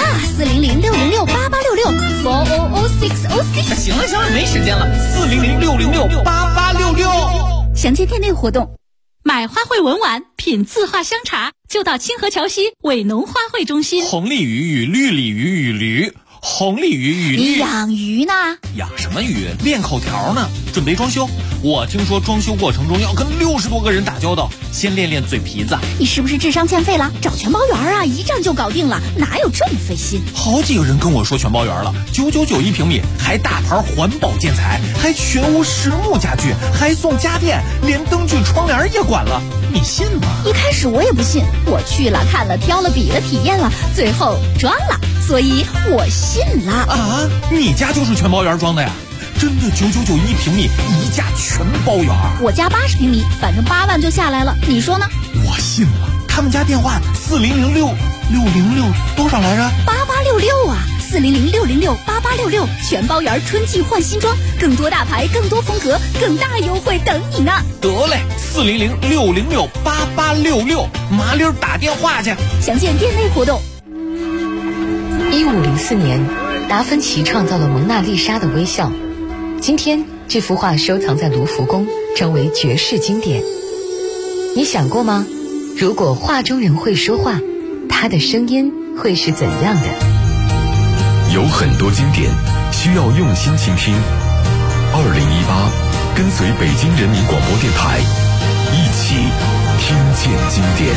！400-606-8866，400-606。 行了，没时间了，400-606-8866。 详见店内活动。 买花卉文玩，品字画香茶，就到清河桥西伟农花卉中心。 红鲤鱼与绿鲤鱼与驴，红鲤鱼与你养鱼呢？ 养什么鱼？练口条呢，准备装修。我听说装修过程中要跟60多个人打交道，先练练嘴皮子。 你是不是智商欠费了？找全包圆啊，一站就搞定了，哪有这么费心？ 好几个人跟我说全包圆了，999一平米，还大牌环保建材，还全屋实木家具，还送家电，连灯具窗帘也管了，你信吗？ 一开始我也不信，我去了看了挑了比了体验了，最后装了，所以我信了啊！你家就是全包圆装的呀？真的999一平米，一价全包圆。 我家80平米，反正8万就下来了，你说呢？ 我信了。他们家电话4006606多少来着？ 8866啊 400-606-8866，全包圆春季换新装，更多大牌，更多风格，更大优惠等你呢。 得嘞，400-606-8866，麻溜打电话去。 详见店内活动。 1504年，达芬奇创造了蒙娜丽莎的微笑。今天，这幅画收藏在卢浮宫，成为绝世经典。你想过吗？如果画中人会说话，他的声音会是怎样的？ 有很多经典需要用心倾听。2018，跟随北京人民广播电台，一起听见经典。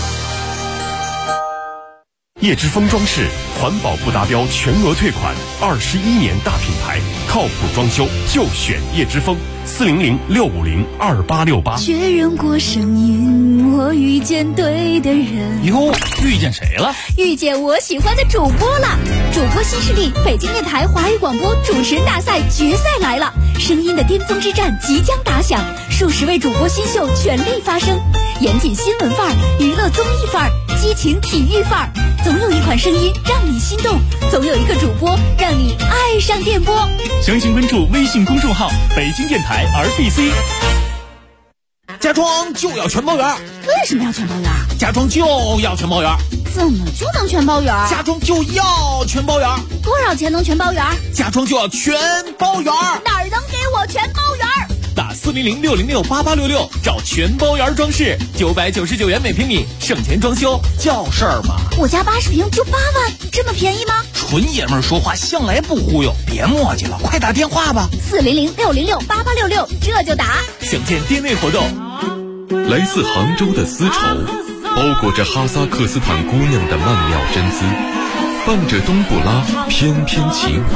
叶之峰装饰环保不达标全额退款，21年大品牌，靠谱装修就选叶之峰，400-650-2868。 确认过声音，我遇见对的人。 哟，遇见谁了？ 遇见我喜欢的主播了！主播新势力，北京电台华语广播主持人大赛决赛来了，声音的巅峰之战即将打响，数十位主播新秀全力发声，严谨新闻范儿，娱乐综艺范儿，激情体育范儿。总有一款声音让你心动，总有一个主播让你爱上电波。 详情关注微信公众号北京电台 RBC。 家装就要全包圆。 为什么要全包圆？ 家装就要全包圆。 怎么就能全包圆？ 家装就要全包圆。 多少钱能全包圆？ 家装就要全包圆。 哪儿能给我全包圆？ 打400-606-8866，找全包圆装饰，999元每平米，省钱装修叫事儿嘛。 我家80平就8万，这么便宜吗？ 纯爷们儿说话向来不忽悠，别磨叽了，快打电话吧。 400-606-8866，这就打。 详见店内活动。 来自杭州的丝绸，包裹着哈萨克斯坦姑娘的曼妙真姿，伴着冬不拉翩翩起舞。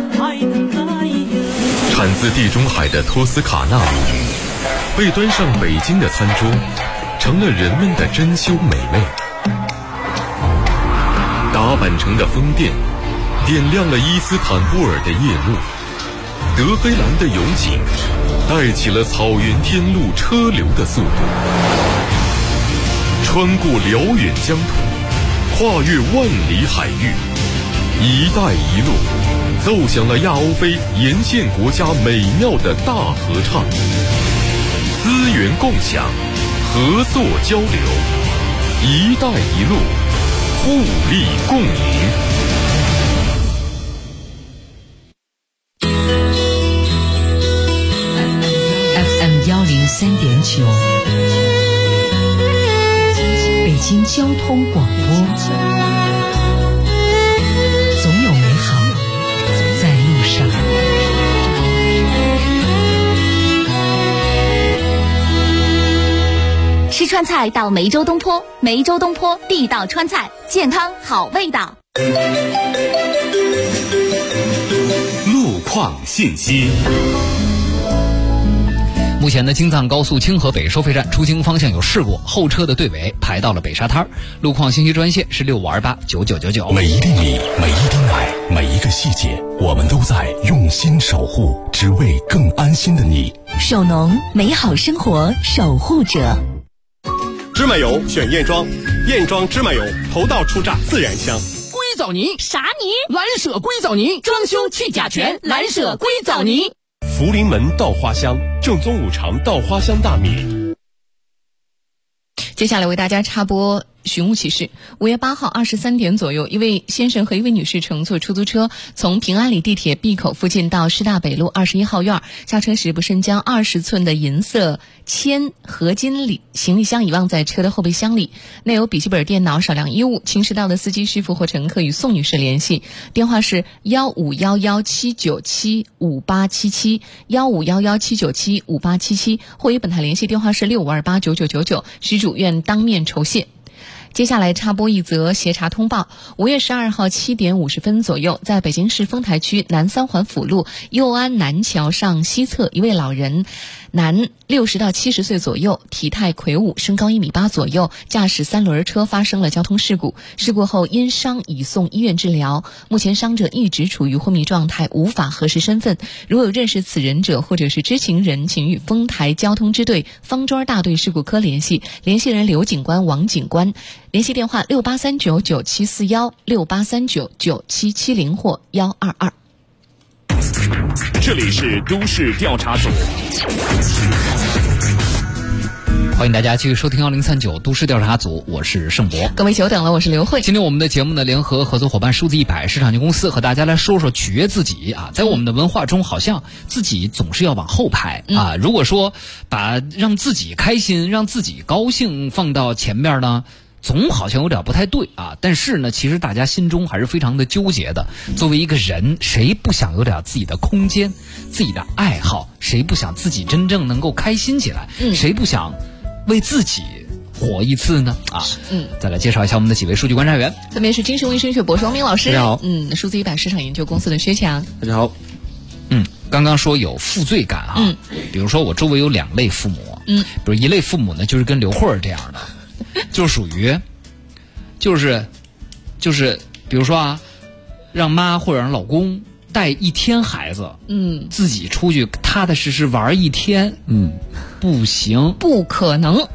产自地中海的托斯卡纳米，被端上北京的餐桌，成了人们的珍馐美味。打扮成的风电，点亮了伊斯坦布尔的夜幕。德黑兰的勇景，带起了草原天路车流的速度。穿过辽远疆土，跨越万里海域，一带一路奏响了亚欧非沿线国家美妙的大合唱，资源共享，合作交流，一带一路，互利共赢。 FM 103.9，北京交通广播。总有美好在路上。 吃川菜到梅州东坡，梅州东坡地道川菜，健康好味道。 路况信息。 目前的京藏高速清河北收费站出京方向有事故，后车的队尾排到了北沙滩。路况信息专线是65289999。 每一厘米，每一滴奶，每一个细节，我们都在用心守护，只为更安心的你。 首农，美好生活守护者。 芝麻油选燕庄，燕庄芝麻油头道出榨自然香。 硅藻泥啥泥？ 蓝舍硅藻泥，装修去甲醛，蓝舍硅藻泥。 福临门稻花香，正宗五常稻花香大米。 接下来为大家插播寻物启事。5月8号23点左右，一位先生和一位女士乘坐出租车从平安里地铁 B 口附近到师大北路21号院，下车时不慎将20寸的银色铅合金行李箱遗忘在车的后备箱里，内有笔记本电脑、少量衣物。请迟到的司机师傅或乘客与宋女士联系，电话是1511-797-5877 1511-797-5877，或与本台联系电话是6528-9999，失主愿当面酬谢。接下来插播一则协查通报。5月12号7点50分左右，在北京市丰台区南三环辅路右安南桥上西侧，一位老人，男，60到70岁左右，体态魁梧，身高1.8米左右，驾驶3轮车发生了交通事故。事故后因伤已送医院治疗，目前伤者一直处于昏迷状态，无法核实身份。如有认识此人者或者是知情人，请与丰台交通支队方庄大队事故科联系，联系人刘警官、王警官。 联系电话6839974168399770或122。 这里是都市调查组。 欢迎大家继续收听1039都市调查组，我是盛博。 各位久等了，我是刘慧。 今天我们的节目呢，联合合作伙伴数字100市场有限公司和大家来说说取悦自己啊。在我们的文化中，好像自己总是要往后排啊。如果说把让自己开心、让自己高兴放到前面呢，总好像有点不太对啊。但是呢，其实大家心中还是非常的纠结的。作为一个人，谁不想有点自己的空间、自己的爱好？谁不想自己真正能够开心起来？谁不想为自己活一次呢？再来介绍一下我们的几位数据观察员， 分别是精神卫生学博士王明老师， 大家好。 数字100市场研究公司的薛强， 大家好。 刚刚说有负罪感哈，比如说我周围有2类父母，比如一类父母呢，就是跟刘慧这样的，就属于，就是比如说啊，让妈或者让老公带1天孩子，自己出去踏踏实实玩1天，不行， 不可能，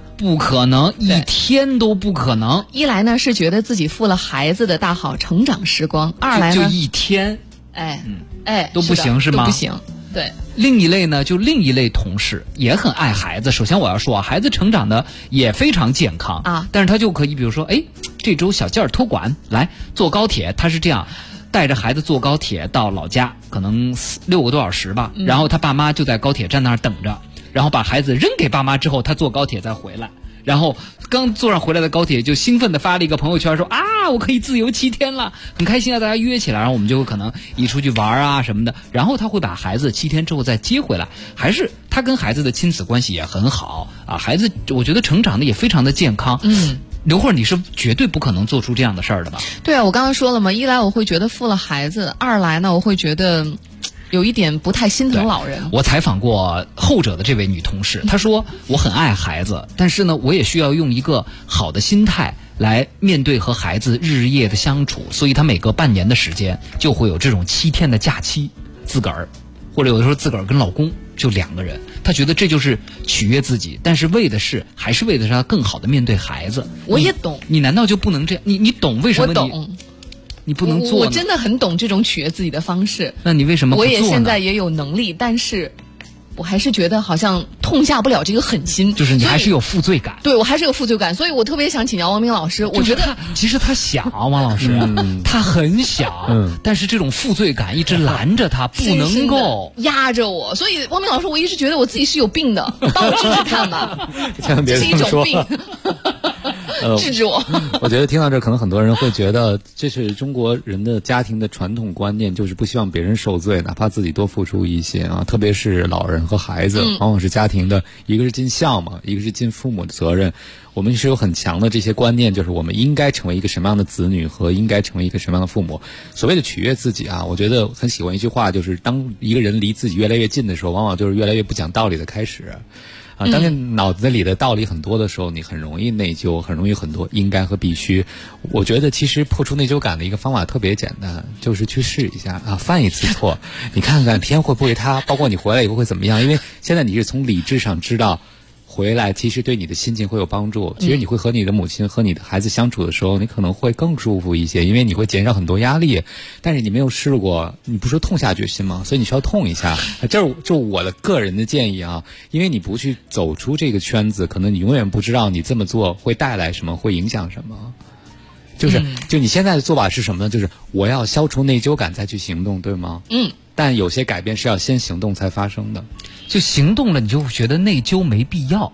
1天都不可能。 一来呢是觉得自己负了孩子的大好成长时光，二来呢就1天，都不行是吗？ 都不行。对， 另一类呢，就另一类同事也很爱孩子。首先我要说啊，孩子成长的也非常健康啊，但是他就可以比如说，这周小件托管来坐高铁，他是这样带着孩子坐高铁到老家，可能6个多小时吧，然后他爸妈就在高铁站那儿等着，然后把孩子扔给爸妈之后，他坐高铁再回来，然后刚坐上回来的高铁就兴奋地发了一个朋友圈说啊，我可以自由7天了，很开心啊，大家约起来，然后我们就可能一出去玩啊什么的，然后他会把孩子7天之后再接回来，还是他跟孩子的亲子关系也很好啊，孩子我觉得成长的也非常的健康。刘慧，你是绝对不可能做出这样的事儿的吧？ 对啊，我刚刚说了嘛，一来我会觉得负了孩子，二来呢我会觉得有一点不太心疼老人。 我采访过后者的这位女同事，她说我很爱孩子，但是呢我也需要用一个好的心态来面对和孩子日夜的相处，所以她每隔半年的时间就会有这种7天的假期，自个儿或者有的时候自个儿跟老公就2个人，她觉得这就是取悦自己，但是还是为的是她更好的面对孩子。 我也懂， 你难道就不能这样？你懂为什么？ 我懂。 你不能做呢？ 我真的很懂这种取悦自己的方式。 那你为什么不做呢？ 我也现在也有能力，但是我还是觉得好像痛下不了这个狠心。 就是你还是有负罪感。 对，我还是有负罪感，所以我特别想请教王明老师。我觉得其实他想，王老师，他很想，但是这种负罪感一直拦着他，不能够压着我。所以王明老师，我一直觉得我自己是有病的，帮我治治看吧。 千万别这是一种病。治治我。 我觉得听到这，可能很多人会觉得这是中国人的家庭的传统观念，就是不希望别人受罪，哪怕自己多付出一些啊。特别是老人和孩子，往往是家庭的一个是尽孝嘛，一个是尽父母的责任。我们是有很强的这些观念，就是我们应该成为一个什么样的子女和应该成为一个什么样的父母。所谓的取悦自己啊，我觉得很喜欢一句话，就是当一个人离自己越来越近的时候，往往就是越来越不讲道理的开始。当你脑子里的道理很多的时候，你很容易内疚，很容易很多应该和必须。我觉得其实破除内疚感的一个方法特别简单，就是去试一下啊，犯一次错，你看看天会不会塌，包括你回来以后会怎么样。因为现在你是从理智上知道回来其实对你的心情会有帮助，其实你会和你的母亲和你的孩子相处的时候，你可能会更舒服一些，因为你会减少很多压力。但是你没有试过，你不是痛下决心吗？所以你需要痛一下。这是我的个人的建议啊，因为你不去走出这个圈子，可能你永远不知道你这么做会带来什么，会影响什么。就你现在的做法是什么呢？就是我要消除内疚感再去行动，对吗？但有些改变是要先行动才发生的。 就行动了，你就觉得内疚没必要。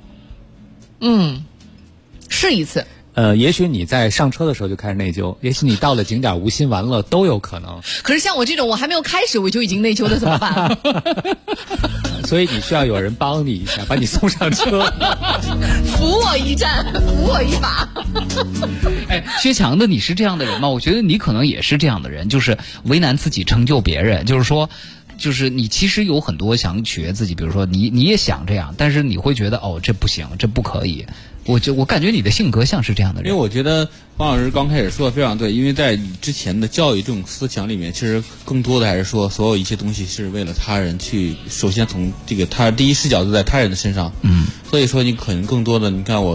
试一次。 也许你在上车的时候就开始内疚，也许你到了景点无心玩乐都有可能。 可是像我这种，我还没有开始我就已经内疚了，怎么办？ 所以你需要有人帮你一下，把你送上车， 扶我一站，扶我一把。 薛强的，你是这样的人吗？我觉得你可能也是这样的人，就是为难自己，成就别人，就是说。就是你其实有很多想取悦自己，比如说你也想这样，但是你会觉得这不行，这不可以。我感觉你的性格像是这样的人。 因为我觉得方老师刚开始说的非常对，因为在你之前的教育这种思想里面，其实更多的还是说所有一切东西是为了他人去，首先从这个他第一视角就在他人的身上。所以说你可能更多的，你看我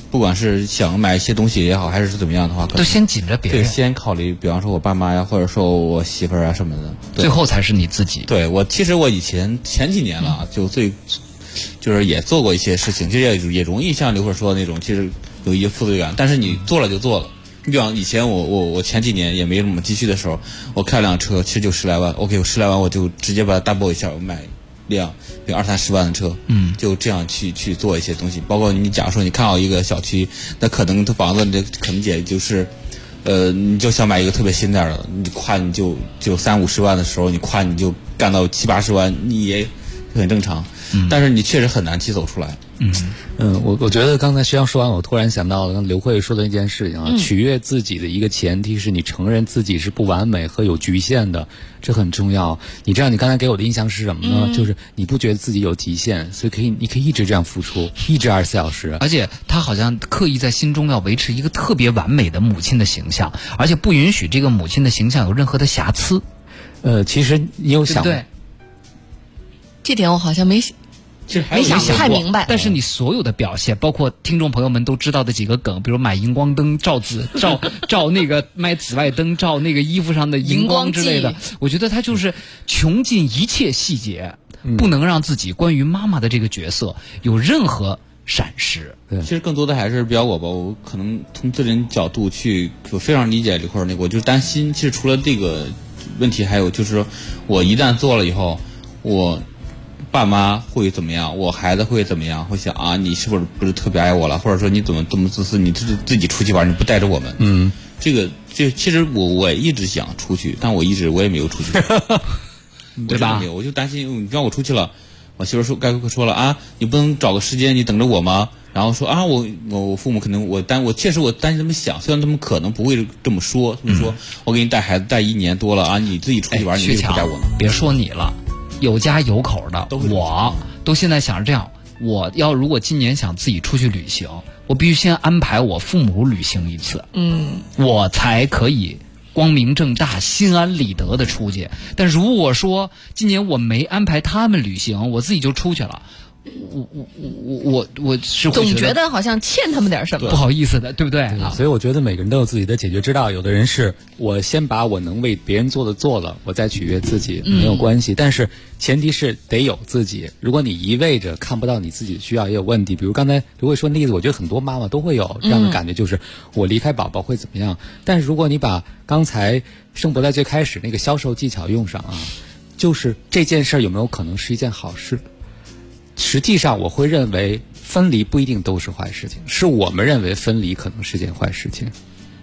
不管是想买一些东西也好，还是怎么样的话， 都先紧着别人， 对，先考虑，比方说我爸妈呀，或者说我媳妇儿啊什么的， 最后才是你自己。 对，其实我以前几年了，就是也做过一些事情，其实也容易像刘慧说的那种，其实有一些负罪感，但是你做了就做了。你比方以前我前几年也没什么积蓄的时候，我开辆车其实就10来万 ，OK， 我10来万我就直接把它 double 一下，我买辆比如20-30万的车，就这样去做一些东西。包括你假如说你看好一个小区，那可能这房子可能也就是，你就想买一个特别新点的，你夸你就30-50万的时候，你夸你就干到70-80万，你也很正常。但是你确实很难去走出来。 我觉得刚才徐阳说完，我突然想到了刚刘慧说的一件事情啊，取悦自己的一个前提是你承认自己是不完美和有局限的，这很重要。你知道你刚才给我的印象是什么呢？就是你不觉得自己有极限，所以你可以一直这样付出，一直24小时。 而且他好像刻意在心中要维持一个特别完美的母亲的形象，而且不允许这个母亲的形象有任何的瑕疵。 其实你有想对，这点我好像没想太明白。 但是你所有的表现，包括听众朋友们都知道的几个梗，比如买荧光灯照那个卖紫外灯照那个衣服上的荧光之类的，我觉得他就是穷尽一切细节，不能让自己关于妈妈的这个角色有任何闪失。 其实更多的还是比较我可能从个人角度去，我非常理解这块那个，我就担心，其实除了这个问题，还有就是说我一旦做了以后，我爸妈会怎么样，我孩子会怎么样，会想啊，你是不是特别爱我了，或者说你怎么这么自私，你自己出去玩，你不带着我们。这其实我一直想出去，但我也没有出去。 对吧？ 我就担心，你让我出去了，我媳妇说了啊，你不能找个时间你等着我吗？然后说啊，我父母可能我确实我担心他们想，虽然他们可能不会这么说，他们说我给你带孩子带1年多了啊，你自己出去玩，你为什么不带我呢？ 别说你了。有家有口的，我都现在想着这样，我要如果今年想自己出去旅行，我必须先安排我父母旅行一次，我才可以光明正大、心安理得的出去。但如果说今年我没安排他们旅行，我自己就出去了，我是总觉得好像欠他们点什么， 不好意思的，对不对？ 所以我觉得每个人都有自己的解决之道。有的人是我先把我能为别人做的做了，我再取悦自己，没有关系。但是前提是得有自己。如果你一味着看不到你自己的需要，也有问题。比如刚才刘慧说的例子，我觉得很多妈妈都会有这样的感觉，就是我离开宝宝会怎么样。但是如果你把刚才盛博在最开始那个销售技巧用上啊，就是这件事有没有可能是一件好事？实际上我会认为分离不一定都是坏事情，是我们认为分离可能是件坏事情。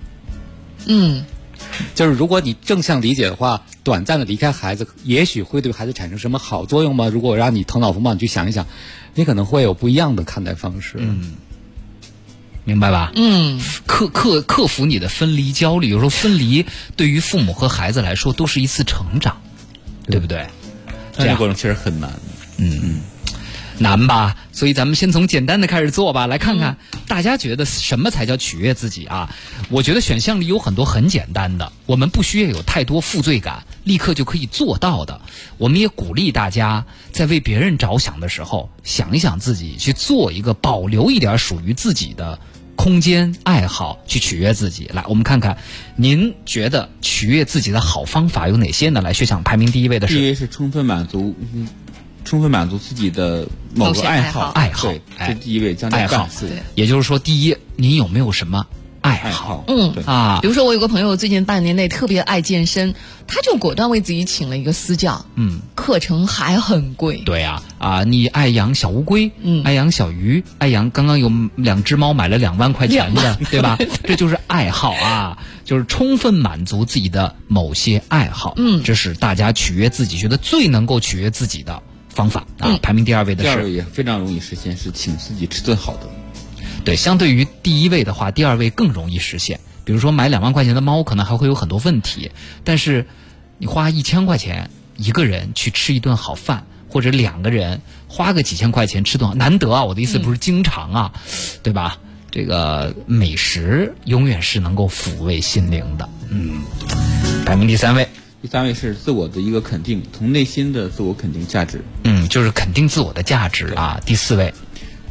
就是如果你正向理解的话，短暂的离开孩子也许会对孩子产生什么好作用吗？如果我让你头脑风暴你去想一想，你可能会有不一样的看待方式。 明白吧？克服你的分离焦虑。有时候分离对于父母和孩子来说都是一次成长，对不对？ 这个过程其实很难。 难吧？所以咱们先从简单的开始做吧，来看看大家觉得什么才叫取悦自己啊？我觉得选项里有很多很简单的，我们不需要有太多负罪感，立刻就可以做到的。我们也鼓励大家在为别人着想的时候，想一想自己，去做一个保留一点属于自己的空间爱好，去取悦自己。来，我们看看您觉得取悦自己的好方法有哪些呢？来，学长排名第一位的是， 第一位是充分满足自己的某个爱好，对，这第一位，将来干事。 也就是说，第一，您有没有什么爱好？ 比如说我有个朋友最近半年内特别爱健身，他就果断为自己请了一个私教，课程还很贵。 对啊，你爱养小乌龟，爱养小鱼，爱养刚刚有2只猫买了2万块钱的，对吧？这就是爱好啊，就是充分满足自己的某些爱好。这是大家取悦自己觉得最能够取悦自己的方法啊。排名第二位的是， 第二位也非常容易实现，是请自己吃顿好的。 对，相对于第一位的话，第二位更容易实现。比如说买2万块钱的猫，可能还会有很多问题，但是你花1000块钱一个人去吃一顿好饭，或者2个人花个几千块钱吃顿，难得啊！我的意思不是经常啊，对吧？这个美食永远是能够抚慰心灵的。排名第三位。 第三位是自我的一个肯定，从内心的自我肯定价值。 就是肯定自我的价值啊。第四位。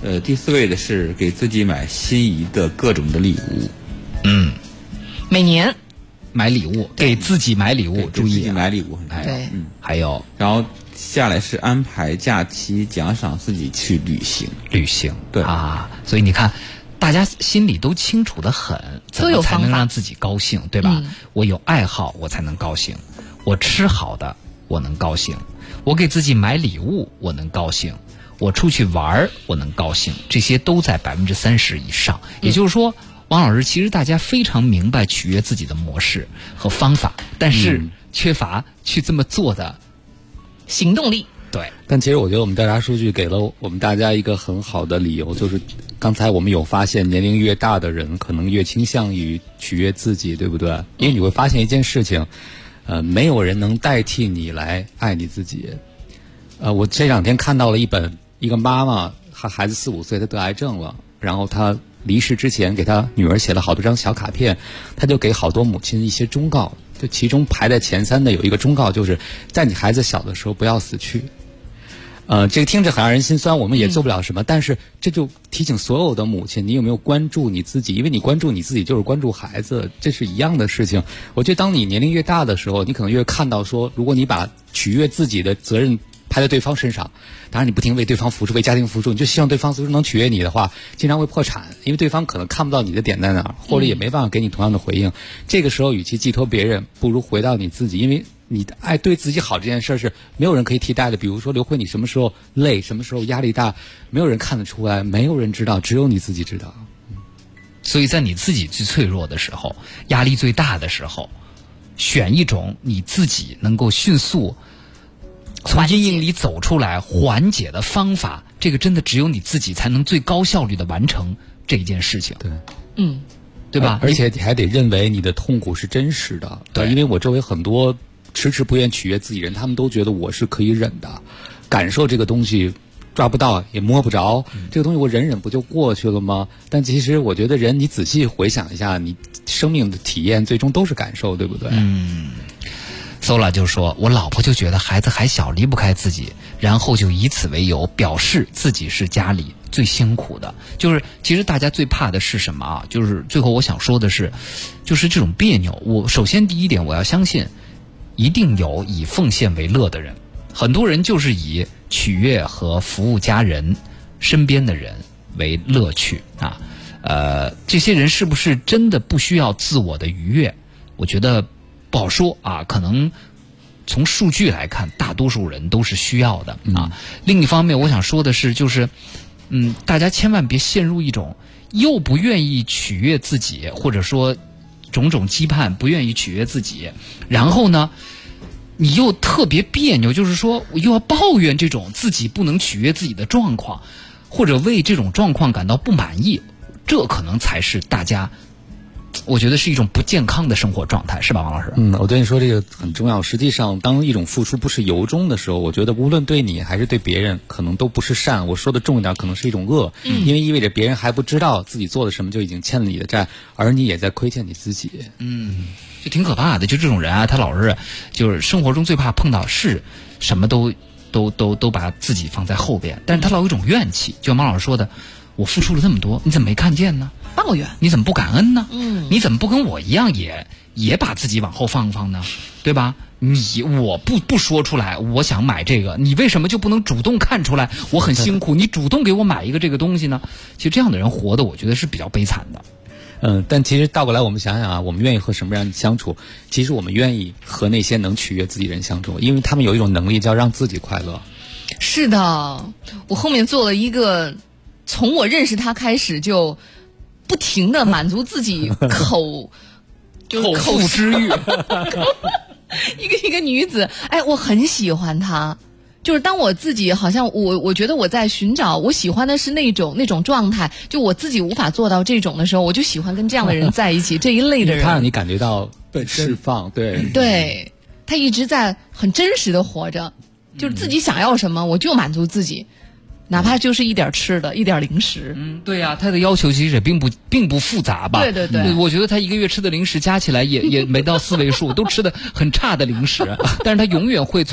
第4位的是给自己买心仪的各种的礼物。 每年买礼物，给自己买礼物，注意买礼物。 对， 还有， 然后下来是安排假期，奖赏自己去旅行。 对啊，所以你看，大家心里都清楚得很，怎么才能让自己高兴，对吧？我有爱好，我才能高兴；我吃好的，我能高兴；我给自己买礼物，我能高兴；我出去玩，我能高兴。这些都在30%以上，也就是说。王老师，其实大家非常明白取悦自己的模式和方法，但是缺乏去这么做的行动力。 对， 但其实我觉得我们调查数据给了我们大家一个很好的理由，就是刚才我们有发现，年龄越大的人可能越倾向于取悦自己，对不对？因为你会发现一件事情，没有人能代替你来爱你自己。我这2天看到了一个妈妈，她孩子4、5岁，她得癌症了，然后她离世之前给他女儿写了好多张小卡片，他就给好多母亲一些忠告，就其中排在前3的有一个忠告，就是在你孩子小的时候不要死去。这个听着很让人心酸，我们也做不了什么，但是这就提醒所有的母亲，你有没有关注你自己？因为你关注你自己就是关注孩子，这是一样的事情。我觉得当你年龄越大的时候，你可能越看到说，如果你把取悦自己的责任拍在对方身上，当然你不停为对方付出，为家庭付出，你就希望对方随时能取悦你的话，经常会破产，因为对方可能看不到你的点在哪儿，或者也没办法给你同样的回应。这个时候与其寄托别人，不如回到你自己，因为你的爱对自己好这件事是没有人可以替代的。比如说刘慧，你什么时候累，什么时候压力大，没有人看得出来，没有人知道，只有你自己知道。 所以在你自己最脆弱的时候，压力最大的时候，选一种你自己能够迅速从阴影里走出来缓解的方法，这个真的只有你自己才能最高效率的完成这一件事情。 对， 对吧？ 而且你还得认为你的痛苦是真实的。 对， 因为我周围很多迟迟不愿取悦自己人，他们都觉得我是可以忍的，感受这个东西抓不到也摸不着，这个东西我忍忍不就过去了吗？但其实我觉得人，你仔细回想一下，你生命的体验最终都是感受，对不对 ？Sola 就说，我老婆就觉得孩子还小离不开自己，然后就以此为由表示自己是家里最辛苦的。就是其实大家最怕的是什么啊？就是最后我想说的是，就是这种别扭。我首先第一点，我要相信一定有以奉献为乐的人，很多人就是以取悦和服务家人身边的人为乐趣啊。这些人是不是真的不需要自我的愉悦？我觉得不好说啊，可能从数据来看，大多数人都是需要的啊。另一方面，我想说的是，就是大家千万别陷入一种又不愿意取悦自己，或者说种种羁绊，不愿意取悦自己，然后呢，你又特别别扭，就是说我又要抱怨这种自己不能取悦自己的状况，或者为这种状况感到不满意，这可能才是大家。我觉得是一种不健康的生活状态，是吧，王老师？ 我对你说这个很重要。实际上，当一种付出不是由衷的时候，我觉得无论对你还是对别人，可能都不是善。我说的重一点，可能是一种恶，因为意味着别人还不知道自己做了什么，就已经欠了你的债，而你也在亏欠你自己。 就挺可怕的。就这种人啊，他老是就是生活中最怕碰到是什么都把自己放在后边，但是他老有一种怨气，就像王老师说的，我付出了这么多，你怎么没看见呢？ 抱怨， 你怎么不感恩呢？你怎么不跟我一样也把自己往后放放呢？对吧？我不说出来，我想买这个，你为什么就不能主动看出来我很辛苦，你主动给我买一个这个东西呢？其实这样的人活的，我觉得是比较悲惨的。 但其实倒过来我们想想啊，我们愿意和什么人相处？其实我们愿意和那些能取悦自己人相处，因为他们有一种能力叫让自己快乐。 是的，我后面做了一个，从我认识他开始就不停的满足自己口腹之欲一个女子，我很喜欢她，就是当我自己好像我觉得我在寻找我喜欢的是那种状态，就我自己无法做到这种的时候，我就喜欢跟这样的人在一起这一类的人， 他让你感觉到被释放， 对，他一直在很真实的活着，就是自己想要什么我就满足自己，哪怕就是一点吃的，一点零食。 对呀，他的要求其实也并不复杂吧？ 对， 我觉得他一个月吃的零食加起来也没到4位数，都吃的很差的零食，但是他永远会从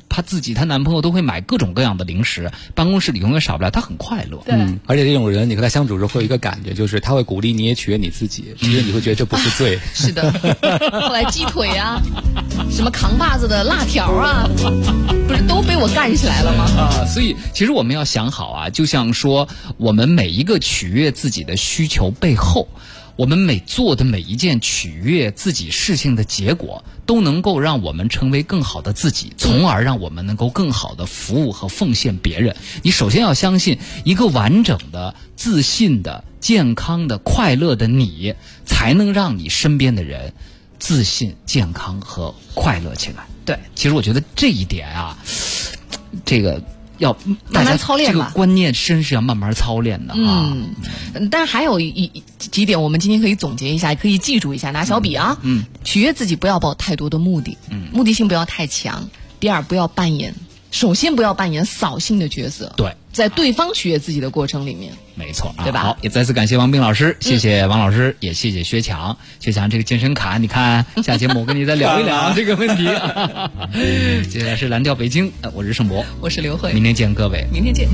她自己她男朋友都会买各种各样的零食，办公室里永远少不了，她很快乐。 而且这种人你和他相处时候会有一个感觉，就是他会鼓励你也取悦你自己，其实你会觉得这不是罪。 是的，后来鸡腿啊，什么扛把子的辣条啊，不是都被我干起来了吗？ 所以其实我们要想好啊，就像说我们每一个取悦自己的需求背后，我们做的每一件取悦自己事情的结果，都能够让我们成为更好的自己，从而让我们能够更好的服务和奉献别人。你首先要相信，一个完整的、自信的、健康的、快乐的你，才能让你身边的人自信、健康和快乐起来。对，其实我觉得这一点啊，这个要慢慢操练吧， 这个观念真是要慢慢操练的啊。 但是还有几点，我们今天可以总结一下，可以记住一下，拿小笔啊。取悦自己不要抱太多的目的，目的性不要太强。第二，首先不要扮演扫兴的角色。 对， 在对方取悦自己的过程里面， 没错， 对吧？ 好，也再次感谢王斌老师，谢谢王老师，也谢谢薛强。薛强这个健身卡，你看下节目我跟你再聊一聊这个问题。接下来是蓝调北京，我是盛博， 我是刘慧， 明天见各位， 明天见。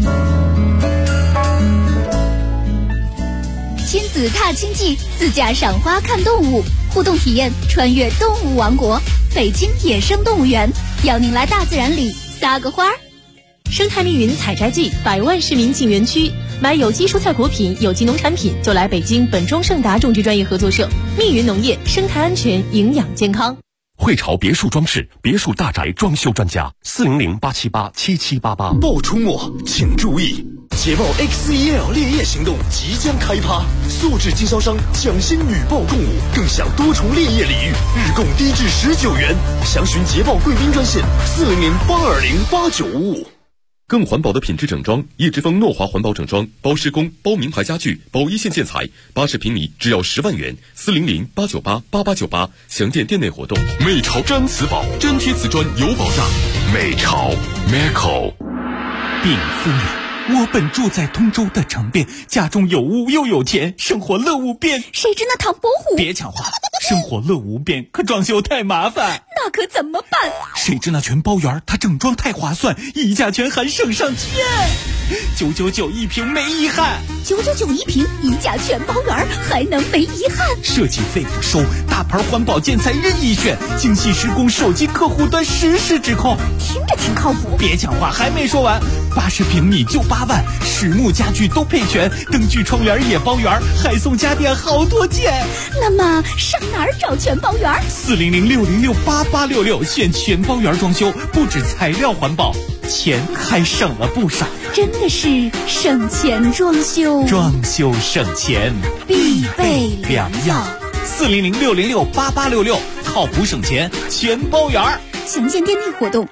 亲子踏青记，自驾赏花看动物，互动体验穿越动物王国，北京野生动物园，邀您来大自然里撒个花儿。 生态密云采摘季，100万市民进园区，买有机蔬菜果品、有机农产品就来北京本庄盛达种植专业合作社，密云农业，生态安全，营养健康。 汇潮别墅装饰，别墅大宅装修专家，400-878-7788。 报出没，请注意！捷豹 XEL 烈焰行动即将开趴，素质经销商抢先女报共舞，更享多重烈焰礼遇，日供低至19元。详询捷豹贵宾专线400-820-8955。 更环保的品质整装，叶之峰诺华环保整装，包施工、包名牌家具、包一线建材，80平米只要10万元，400-898-8898，详见店内活动。 美潮毡瓷宝，真贴瓷砖有保障。美潮 Meco。 禀夫人，我本住在通州的城边，家中有屋又有田，生活乐无边。 谁知那唐伯虎？ 别抢话，生活乐无边，可装修太麻烦。 那可怎么办？ 谁知那全包园，它整装太划算，溢价全含省上天，999一平没遗憾。 999一平，溢价全包园，还能没遗憾？ 设计费不收，大牌环保建材任意选，精细施工，手机客户端实时指控。 听着挺靠谱。 别抢话，还没说完，80平米就8万，实木家具都配全，灯具窗帘也包圆，还送家电好多件。 那么上哪儿找全包园 ？400-606-8866，选全包园装修，不止材料环保，钱还省了不少。 真的是省钱装修， 装修省钱必备良药。 400-606-8866，靠谱省钱全包园。 详见店内活动。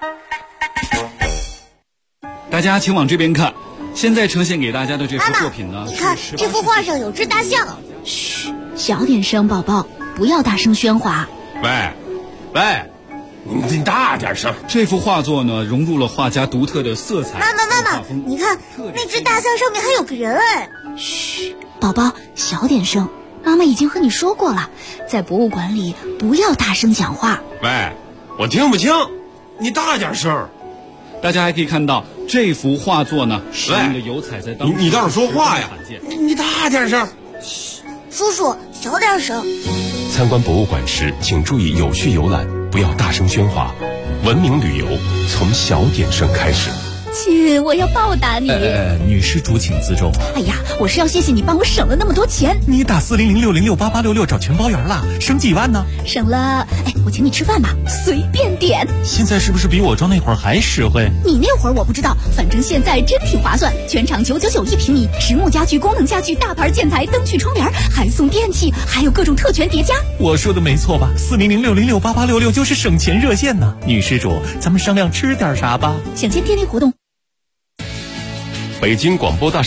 大家请往这边看，现在呈现给大家的这幅作品呢， 你看这幅画上有只大象。嘘，小点声，宝宝，不要大声喧哗。 喂，你大点声。这幅画作呢，融入了画家独特的色彩。 妈妈，你看那只大象上面还有个人哎。嘘，宝宝，小点声。妈妈已经和你说过了，在博物馆里不要大声讲话。 喂，我听不清，你大点声。大家还可以看到这幅画作呢，使用的油彩在当中。 你倒是说话呀！你大点声。 叔叔，小点声。 参观博物馆时，请注意有序游览，不要大声喧哗。文明旅游从小点声开始。 亲，我要报答你。 女施主请自重。 哎呀，我是要谢谢你帮我省了那么多钱。 你打400-606-8866找全包园了，省几万呢？ 省了，我请你吃饭吧，随便点。 现在是不是比我装那会儿还实惠？ 你那会儿我不知道，反正现在真挺划算。全场999一平米，实木家具、功能家具、大牌建材、灯具、窗帘，还送电器，还有各种特权叠加。 我说的没错吧？400-606-8866就是省钱热线呢。女施主，咱们商量吃点啥吧。 详见店内活动。 北京广播大